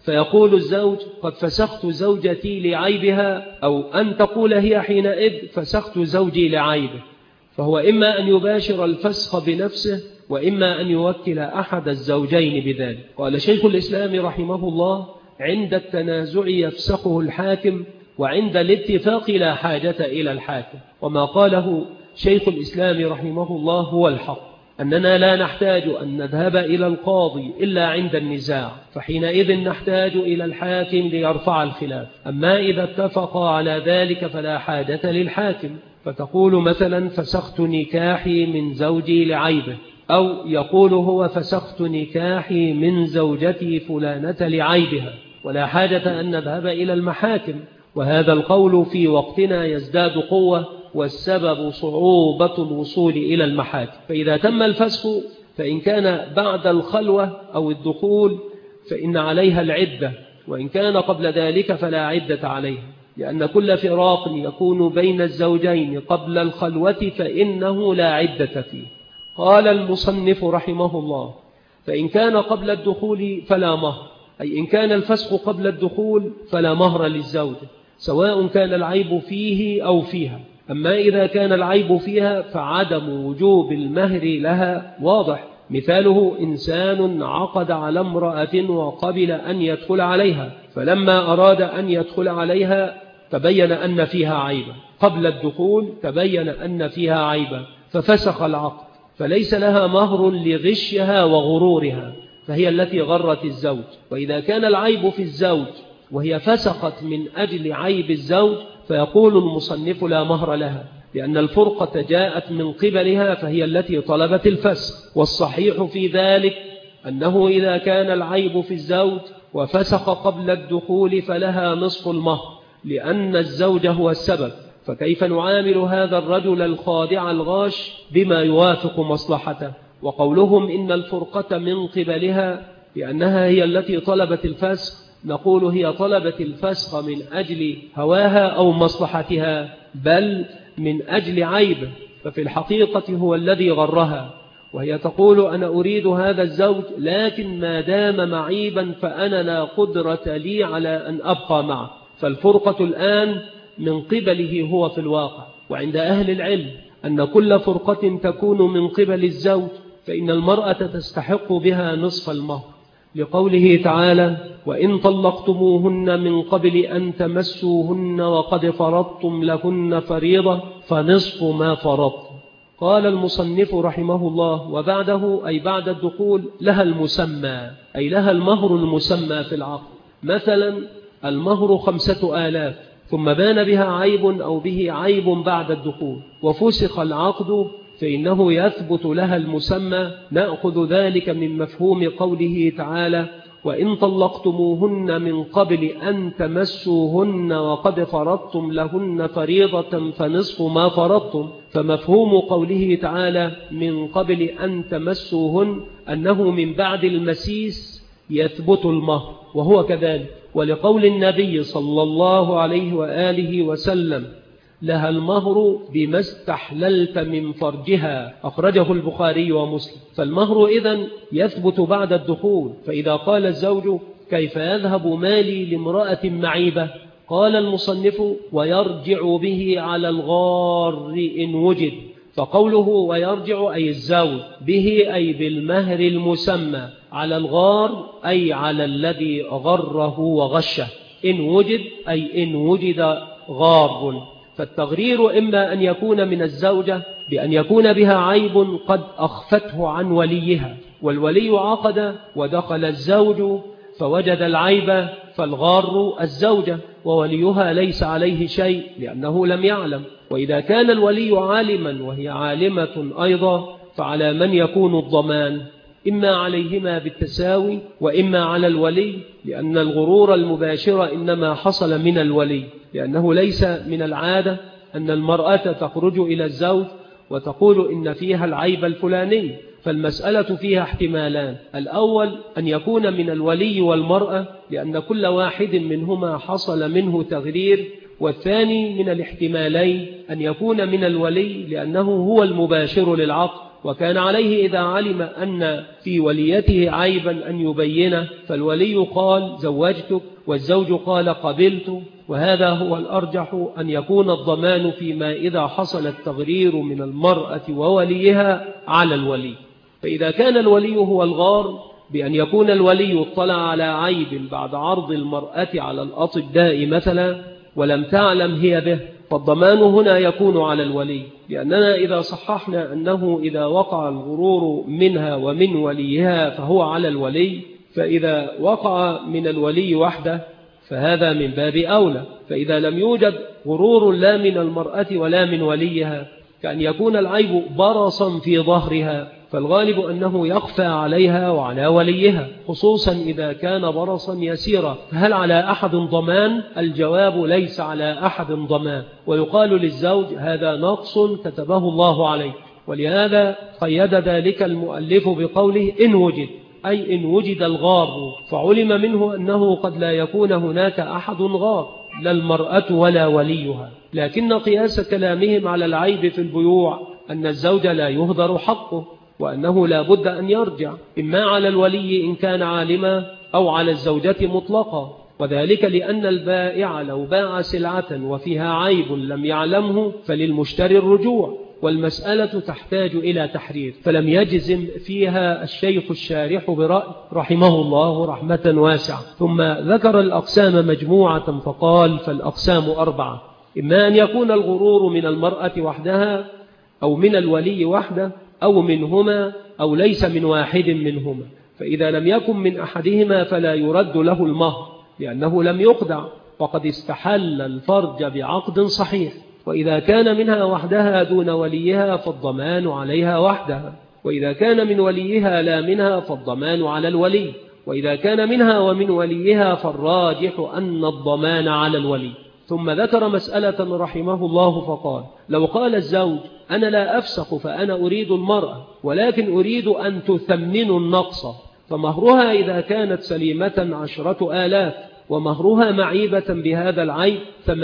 فيقول الزوج قد فسخت زوجتي لعيبها، أو أن تقول هي حينئذ فسخت زوجي لعيبه. فهو إما أن يباشر الفسخ بنفسه، وإما أن يوكل أحد الزوجين بذلك. قال شيخ الإسلام رحمه الله: عند التنازع يفسخه الحاكم، وعند الاتفاق لا حاجة إلى الحاكم. وما قاله شيخ الإسلام رحمه الله هو الحق، أننا لا نحتاج أن نذهب إلى القاضي إلا عند النزاع، فحينئذ نحتاج إلى الحاكم ليرفع الخلاف. أما إذا اتفقا على ذلك فلا حاجة للحاكم، فتقول مثلا فسخت نكاحي من زوجي لعيبه، أو يقول هو فسخت نكاحي من زوجتي فلانة لعيبها، ولا حاجة أن نذهب إلى المحاكم. وهذا القول في وقتنا يزداد قوة، والسبب صعوبة الوصول إلى المحاكم. فإذا تم الفسخ فإن كان بعد الخلوة أو الدخول فإن عليها العدة، وإن كان قبل ذلك فلا عدة عليها، لأن كل فراق يكون بين الزوجين قبل الخلوة فإنه لا عدة فيه. قال المصنف رحمه الله: فإن كان قبل الدخول فلا مهر، أي إن كان الفسخ قبل الدخول فلا مهر للزوج، سواء كان العيب فيه أو فيها. أما إذا كان العيب فيها فعدم وجوب المهر لها واضح. مثاله: إنسان عقد على امرأة وقبل أن يدخل عليها، فلما أراد أن يدخل عليها تبين أن فيها عيبا، قبل الدخول تبين أن فيها عيبا ففسخ العقد، فليس لها مهر لغشها وغرورها، فهي التي غرت الزوج. وإذا كان العيب في الزوج وهي فسخت من أجل عيب الزوج فيقول المصنف لا مهر لها، لأن الفرقة جاءت من قبلها فهي التي طلبت الفسخ. والصحيح في ذلك أنه إذا كان العيب في الزوج وفسخ قبل الدخول فلها نصف المهر، لأن الزوج هو السبب. فكيف نعامل هذا الرجل الخادع الغاش بما يوافق مصلحته؟ وقولهم إن الفرقة من قبلها لأنها هي التي طلبت الفسخ، نقول هي طلبت الفسخ من أجل هواها أو مصلحتها، بل من أجل عيب، ففي الحقيقة هو الذي غرها، وهي تقول أنا أريد هذا الزوج لكن ما دام معيبا فأنا لا قدرة لي على أن أبقى معه. فالفرقة الآن من قبله هو في الواقع. وعند أهل العلم أن كل فرقة تكون من قبل الزوج فإن المرأة تستحق بها نصف المهر، لقوله تعالى: وإن طلقتموهن من قبل أن تمسوهن وقد فرضتم لهن فريضة فنصف ما فرضتم. قال المصنف رحمه الله: وبعده أي بعد الدخول لها المسمى، أي لها المهر المسمى في العقد. مثلا المهر 5000 ثم بان بها عيب أو به عيب بعد الدخول وفسخ العقد فإنه يثبت لها المسمى. نأخذ ذلك من مفهوم قوله تعالى: وإن طلقتموهن من قبل أن تمسوهن وقد فرضتم لهن فريضة فنصف ما فرضتم. فمفهوم قوله تعالى من قبل أن تمسوهن أنه من بعد المسيس يثبت المهر، وهو كذلك. ولقول النبي صلى الله عليه وآله وسلم: لها المهر بما استحللت من فرجها، أخرجه البخاري ومسلم. فالمهر إذن يثبت بعد الدخول. فإذا قال الزوج: كيف يذهب مالي لامرأة معيبة؟ قال المصنف: ويرجع به على الغار إن وجد. فقوله ويرجع أي الزوج، به أي بالمهر المسمى، على الغار أي على الذي غره وغشه، إن وجد أي إن وجد غار. فالتغرير إما أن يكون من الزوجة بأن يكون بها عيب قد أخفته عن وليها، والولي عقد ودخل الزوج فوجد العيب، فالغار الزوجة ووليها ليس عليه شيء لأنه لم يعلم. وإذا كان الولي عالما وهي عالمة أيضا فعلى من يكون الضمان؟ إما عليهما بالتساوي وإما على الولي، لأن الغرور المباشر إنما حصل من الولي، لأنه ليس من العادة أن المرأة تخرج إلى الزوج وتقول إن فيها العيب الفلاني. فالمسألة فيها احتمالان: الأول أن يكون من الولي والمرأة لأن كل واحد منهما حصل منه تغرير، والثاني من الاحتمالين أن يكون من الولي لأنه هو المباشر للعقد وكان عليه إذا علم أن في وليته عيبا أن يبينه، فالولي قال زوجتك والزوج قال قبلت، وهذا هو الأرجح أن يكون الضمان فيما إذا حصل التغرير من المرأة ووليها على الولي. فإذا كان الولي هو الغار بأن يكون الولي اطلع على عيب بعد عرض المرأة على الأطباء مثلا ولم تعلم هي به، فالضمان هنا يكون على الولي، لأننا إذا صححنا أنه إذا وقع الغرور منها ومن وليها فهو على الولي، فإذا وقع من الولي وحده فهذا من باب أولى. فإذا لم يوجد غرور لا من المرأة ولا من وليها، كأن يكون العيب برصا في ظهرها، فالغالب أنه يخفى عليها وعلى وليها، خصوصا إذا كان برصا يسيرا. فهل على أحد ضمان؟ الجواب ليس على أحد ضمان، ويقال للزوج هذا نقص كتبه الله عليه. ولهذا قيد ذلك المؤلف بقوله إن وجد، أي إن وجد الغار، فعلم منه أنه قد لا يكون هناك أحد غار لا المرأة ولا وليها. لكن قياس كلامهم على العيب في البيوع أن الزوج لا يهدر حقه، وأنه لا بد أن يرجع إما على الولي إن كان عالما أو على الزوجة مطلقا، وذلك لأن البائع لو باع سلعة وفيها عيب لم يعلمه فللمشتري الرجوع، والمسألة تحتاج إلى تحرير، فلم يجزم فيها الشيخ الشارح برأي رحمه الله رحمة واسعة. ثم ذكر الأقسام مجموعة فقال فالأقسام 4: إما أن يكون الغرور من المرأة وحدها أو من الولي وحده أو منهما أو ليس من واحد منهما، فإذا لم يكن من أحدهما فلا يرد له المهر لأنه لم يخدع وقد استحل الفرج بعقد صحيح. وإذا كان منها وحدها دون وليها فالضمان عليها وحدها، وإذا كان من وليها لا منها فالضمان على الولي، وإذا كان منها ومن وليها فالراجح أن الضمان على الولي. ثم ذكر مسألة رحمه الله فقال لو قال الزوج أنا لا أفسخ فأنا أريد المرأة ولكن أريد أن تثمنوا النقص، فمهرها إذا كانت سليمة 10,000 ومهرها معيبة بهذا العيب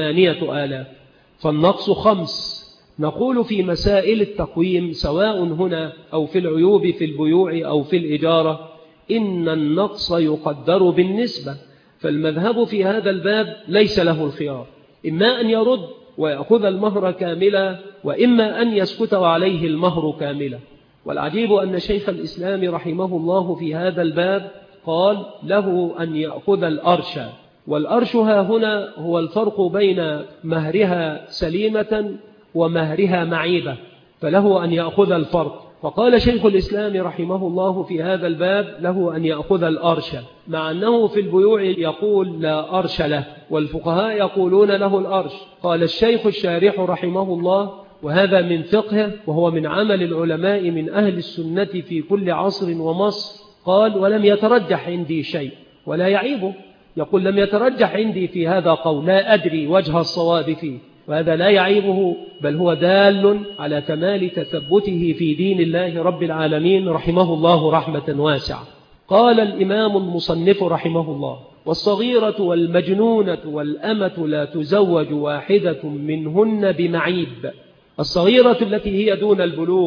8,000 فالنقص 5. نقول في مسائل التقويم سواء هنا أو في العيوب في البيوع أو في الإجارة إن النقص يقدر بالنسبة، فالمذهب في هذا الباب ليس له الخيار، إما أن يرد ويأخذ المهر كاملا وإما أن يسكت عليه المهر كاملا. والعجيب أن شيخ الإسلام رحمه الله في هذا الباب قال له أن يأخذ الأرش، والأرش هنا هو الفرق بين مهرها سليمة ومهرها معيبة، فله أن يأخذ الفرق. فقال شيخ الإسلام رحمه الله في هذا الباب له أن يأخذ الأرش، مع أنه في البيوع يقول لا أرش له والفقهاء يقولون له الأرش. قال الشيخ الشارح رحمه الله وهذا من فقهه وهو من عمل العلماء من أهل السنة في كل عصر ومصر، قال ولم يترجح عندي شيء ولا يعيبه، يقول لم يترجح عندي في هذا قول لا أدري وجه الصواب فيه، وهذا لا يعيبه بل هو دال على كمال تثبته في دين الله رب العالمين رحمه الله رحمة واسعة. قال الإمام المصنف رحمه الله والصغيرة والمجنونة والأمة لا تزوج واحدة منهن بمعيب. الصغيرة التي هي دون البلوغ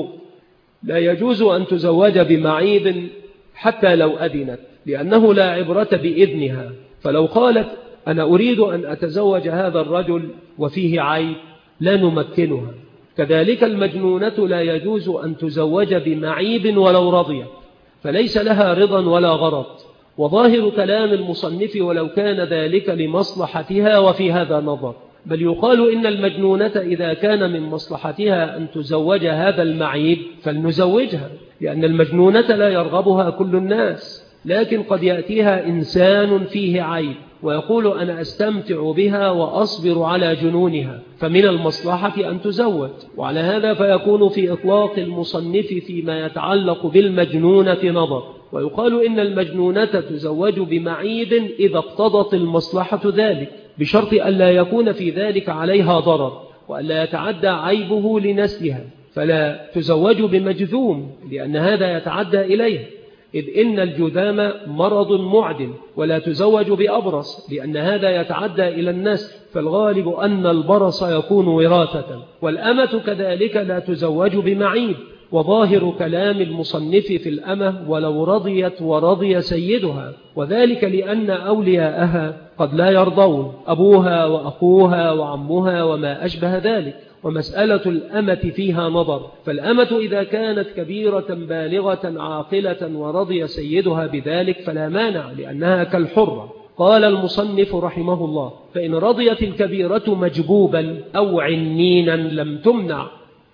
لا يجوز أن تزوج بمعيب حتى لو أذنت، لأنه لا عبرة بإذنها، فلو قالت أنا أريد أن أتزوج هذا الرجل وفيه عيب لا نمكنها. كذلك المجنونة لا يجوز أن تزوج بمعيب ولو رضي، فليس لها رضا ولا غرض. وظاهر كلام المصنف ولو كان ذلك لمصلحتها وفي هذا نظر، بل يقال إن المجنونة إذا كان من مصلحتها أن تزوج هذا المعيب فلنزوجها، لأن المجنونة لا يرغبها كل الناس، لكن قد يأتيها إنسان فيه عيب ويقول أنا أستمتع بها وأصبر على جنونها، فمن المصلحة أن تزوج. وعلى هذا فيكون في إطلاق المصنف فيما يتعلق بالمجنونة نظر، ويقال إن المجنونة تزوج بمعيب إذا اقتضت المصلحة ذلك، بشرط ألا يكون في ذلك عليها ضرر وألا يتعدى عيبه لنسلها، فلا تزوج بمجذوم لأن هذا يتعدى إليه، إذ إن الجذام مرض معدن، ولا تزوج بأبرص لأن هذا يتعدى إلى النسل، فالغالب أن البرص يكون وراثة. والأمة كذلك لا تزوج بمعيب وظاهر كلام المصنف في الأمة ولو رضيت ورضي سيدها، وذلك لأن أولياءها قد لا يرضون، أبوها وأخوها وعمها وما أشبه ذلك. ومسألة الأمة فيها نظر، فالأمة إذا كانت كبيرة بالغة عاقلة ورضي سيدها بذلك فلا مانع، لأنها كالحرة. قال المصنف رحمه الله: فإن رضيت الكبيرة مجبوبا أو عنينا لم تمنع،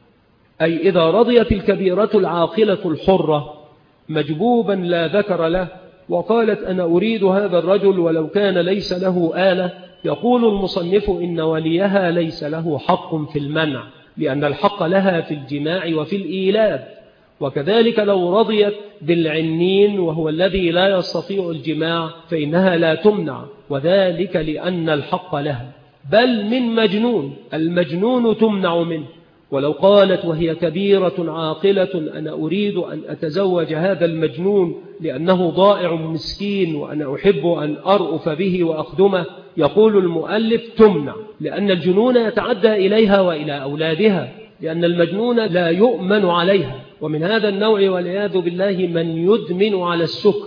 أي إذا رضيت الكبيرة العاقلة الحرة مجبوبا لا ذكر له وقالت أنا أريد هذا الرجل ولو كان ليس له آلة، يقول المصنف إن وليها ليس له حق في المنع، لأن الحق لها في الجماع وفي الإيلاد. وكذلك لو رضيت بالعنين وهو الذي لا يستطيع الجماع فإنها لا تمنع، وذلك لأن الحق لها. بل من مجنون، المجنون تمنع منه، ولو قالت وهي كبيرة عاقلة أنا أريد أن أتزوج هذا المجنون لأنه ضائع مسكين وأنا أحب أن أرأف به وأخدمه، يقول المؤلف تمنع، لأن الجنون يتعدى إليها وإلى أولادها، لأن المجنون لا يؤمن عليها. ومن هذا النوع والعياذ بالله من يدمن على السكر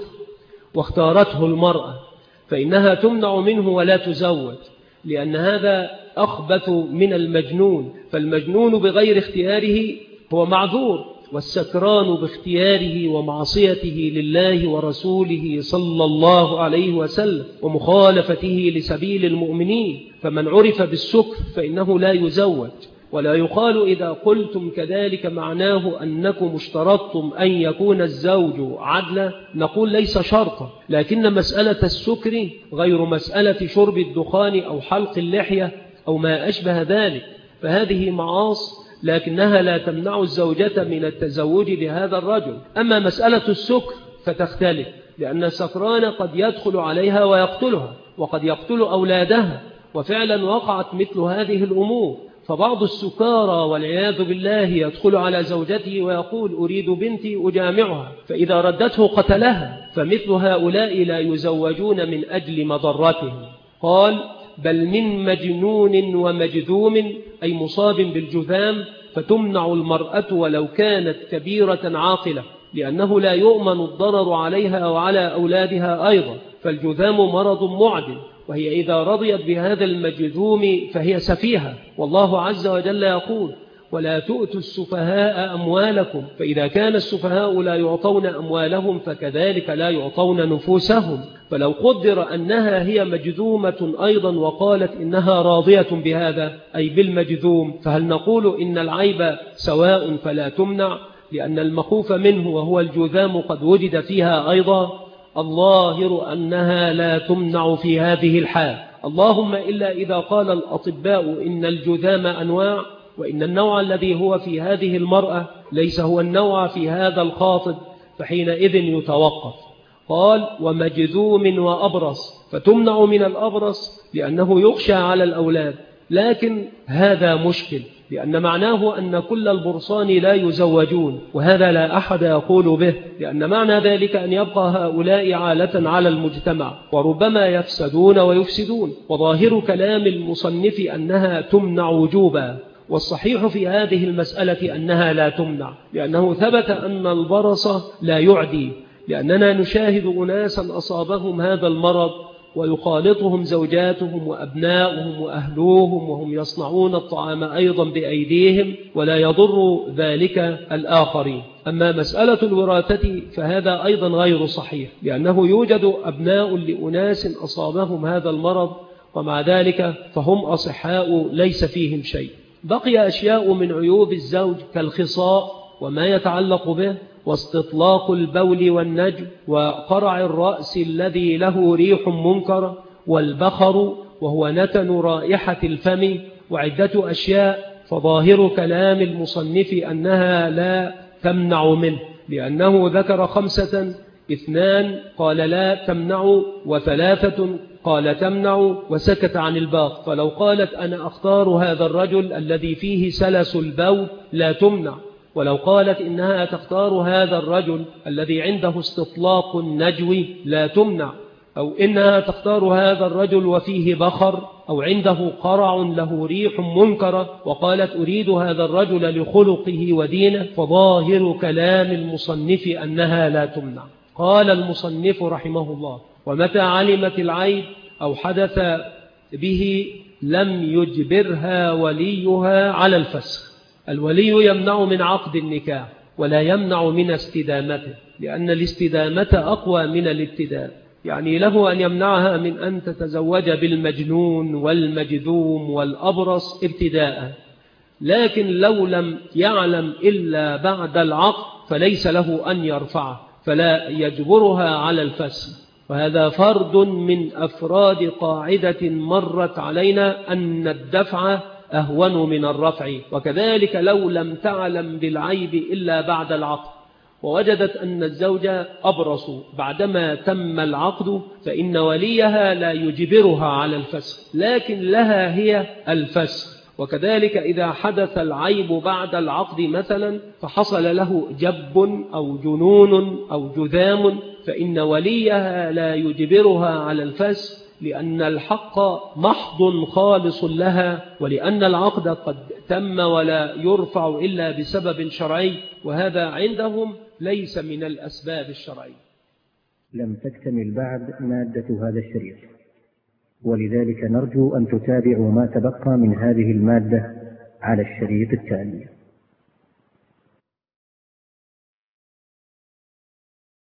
واختارته المرأة، فإنها تمنع منه ولا تزوج، لأن هذا أخبث من المجنون. فالمجنون بغير اختياره هو معذور، والسكران باختياره ومعصيته لله ورسوله صلى الله عليه وسلم ومخالفته لسبيل المؤمنين. فمن عرف بالسكر فإنه لا يزوج. ولا يقال إذا قلتم كذلك معناه أنكم اشترطتم أن يكون الزوج عدلا، نقول ليس شرطا، لكن مسألة السكر غير مسألة شرب الدخان أو حلق اللحية أو ما أشبه ذلك، فهذه معاصي لكنها لا تمنع الزوجة من التزوج بهذا الرجل. أما مسألة السكر فتختلف، لأن السكران قد يدخل عليها ويقتلها وقد يقتل أولادها، وفعلا وقعت مثل هذه الأمور. فبعض السكارى والعياذ بالله يدخل على زوجته ويقول أريد بنتي أجامعها، فإذا ردته قتلها. فمثل هؤلاء لا يزوجون من أجل مضرتهم. قال بل من مجنون ومجذوم، أي مصاب بالجذام، فتمنع المرأة ولو كانت كبيرة عاقلة، لأنه لا يؤمن الضرر عليها وعلى أولادها أيضا، فالجذام مرض معدن، وهي إذا رضيت بهذا المجذوم فهي سفيهة. والله عز وجل يقول ولا تؤتوا السفهاء أموالكم، فإذا كان السفهاء لا يعطون أموالهم فكذلك لا يعطون نفوسهم. فلو قدر أنها هي مجذومة أيضا وقالت إنها راضية بهذا أي بالمجذوم، فهل نقول إن العيب سواء فلا تمنع، لأن المخوف منه وهو الجذام قد وجد فيها أيضا؟ الظاهر أنها لا تمنع في هذه الحال، اللهم إلا إذا قال الأطباء إن الجذام أنواع، وإن النوع الذي هو في هذه المرأة ليس هو النوع في هذا الخاطب، فحينئذ يتوقف. قال ومجذوم وأبرص، فتمنع من الأبرص لأنه يخشى على الأولاد، لكن هذا مشكل، لأن معناه أن كل البرصان لا يزوجون، وهذا لا أحد يقول به، لأن معنى ذلك أن يبقى هؤلاء عالة على المجتمع وربما يفسدون ويفسدون. وظاهر كلام المصنف أنها تمنع وجوبا، والصحيح في هذه المسألة أنها لا تمنع، لأنه ثبت أن البرص لا يعدي، لأننا نشاهد أناسا أصابهم هذا المرض ويخالطهم زوجاتهم وأبناؤهم وأهلوهم وهم يصنعون الطعام أيضا بأيديهم ولا يضر ذلك الآخرين. أما مسألة الوراثة فهذا أيضا غير صحيح، لأنه يوجد أبناء لأناس أصابهم هذا المرض ومع ذلك فهم أصحاء ليس فيهم شيء. بقي أشياء من عيوب الزوج كالخصاء وما يتعلق به، واستطلاق البول والنجم، وقرع الرأس الذي له ريح منكر، والبخر وهو نتن رائحة الفم، وعدة أشياء. فظاهر كلام المصنف أنها لا تمنع منه، لأنه ذكر 5، 2 قال لا تمنع، و3 قال تمنع، وسكت عن الباقي. فلو قالت أنا أختار هذا الرجل الذي فيه سلس البول لا تمنع، ولو قالت إنها تختار هذا الرجل الذي عنده استطلاق النجو لا تمنع، أو إنها تختار هذا الرجل وفيه بخر أو عنده قرع له ريح منكرة وقالت أريد هذا الرجل لخلقه ودينه، فظاهر كلام المصنف أنها لا تمنع. قال المصنف رحمه الله: ومتى علمت العيب أو حدث به لم يجبرها وليها على الفسخ. الولي يمنع من عقد النكاح ولا يمنع من استدامته، لأن الاستدامة أقوى من الابتداء. يعني له أن يمنعها من أن تتزوج بالمجنون والمجذوم والأبرص ابتداء، لكن لو لم يعلم إلا بعد العقد فليس له أن يرفعه، فلا يجبرها على الفسخ. وهذا فرد من أفراد قاعدة مرت علينا أن الدفع أهون من الرفع. وكذلك لو لم تعلم بالعيب إلا بعد العقد ووجدت أن الزوج أبرص بعدما تم العقد، فإن وليها لا يجبرها على الفسخ، لكن لها هي الفسخ. وكذلك إذا حدث العيب بعد العقد مثلا فحصل له جب أو جنون أو جذام، فإن وليها لا يجبرها على الفسخ، لأن الحق محض خالص لها، ولأن العقد قد تم ولا يرفع إلا بسبب شرعي، وهذا عندهم ليس من الأسباب الشرعية. لم تكتمل بعد مادة هذا الشريط، ولذلك نرجو أن تتابعوا ما تبقى من هذه المادة على الشريط التالي.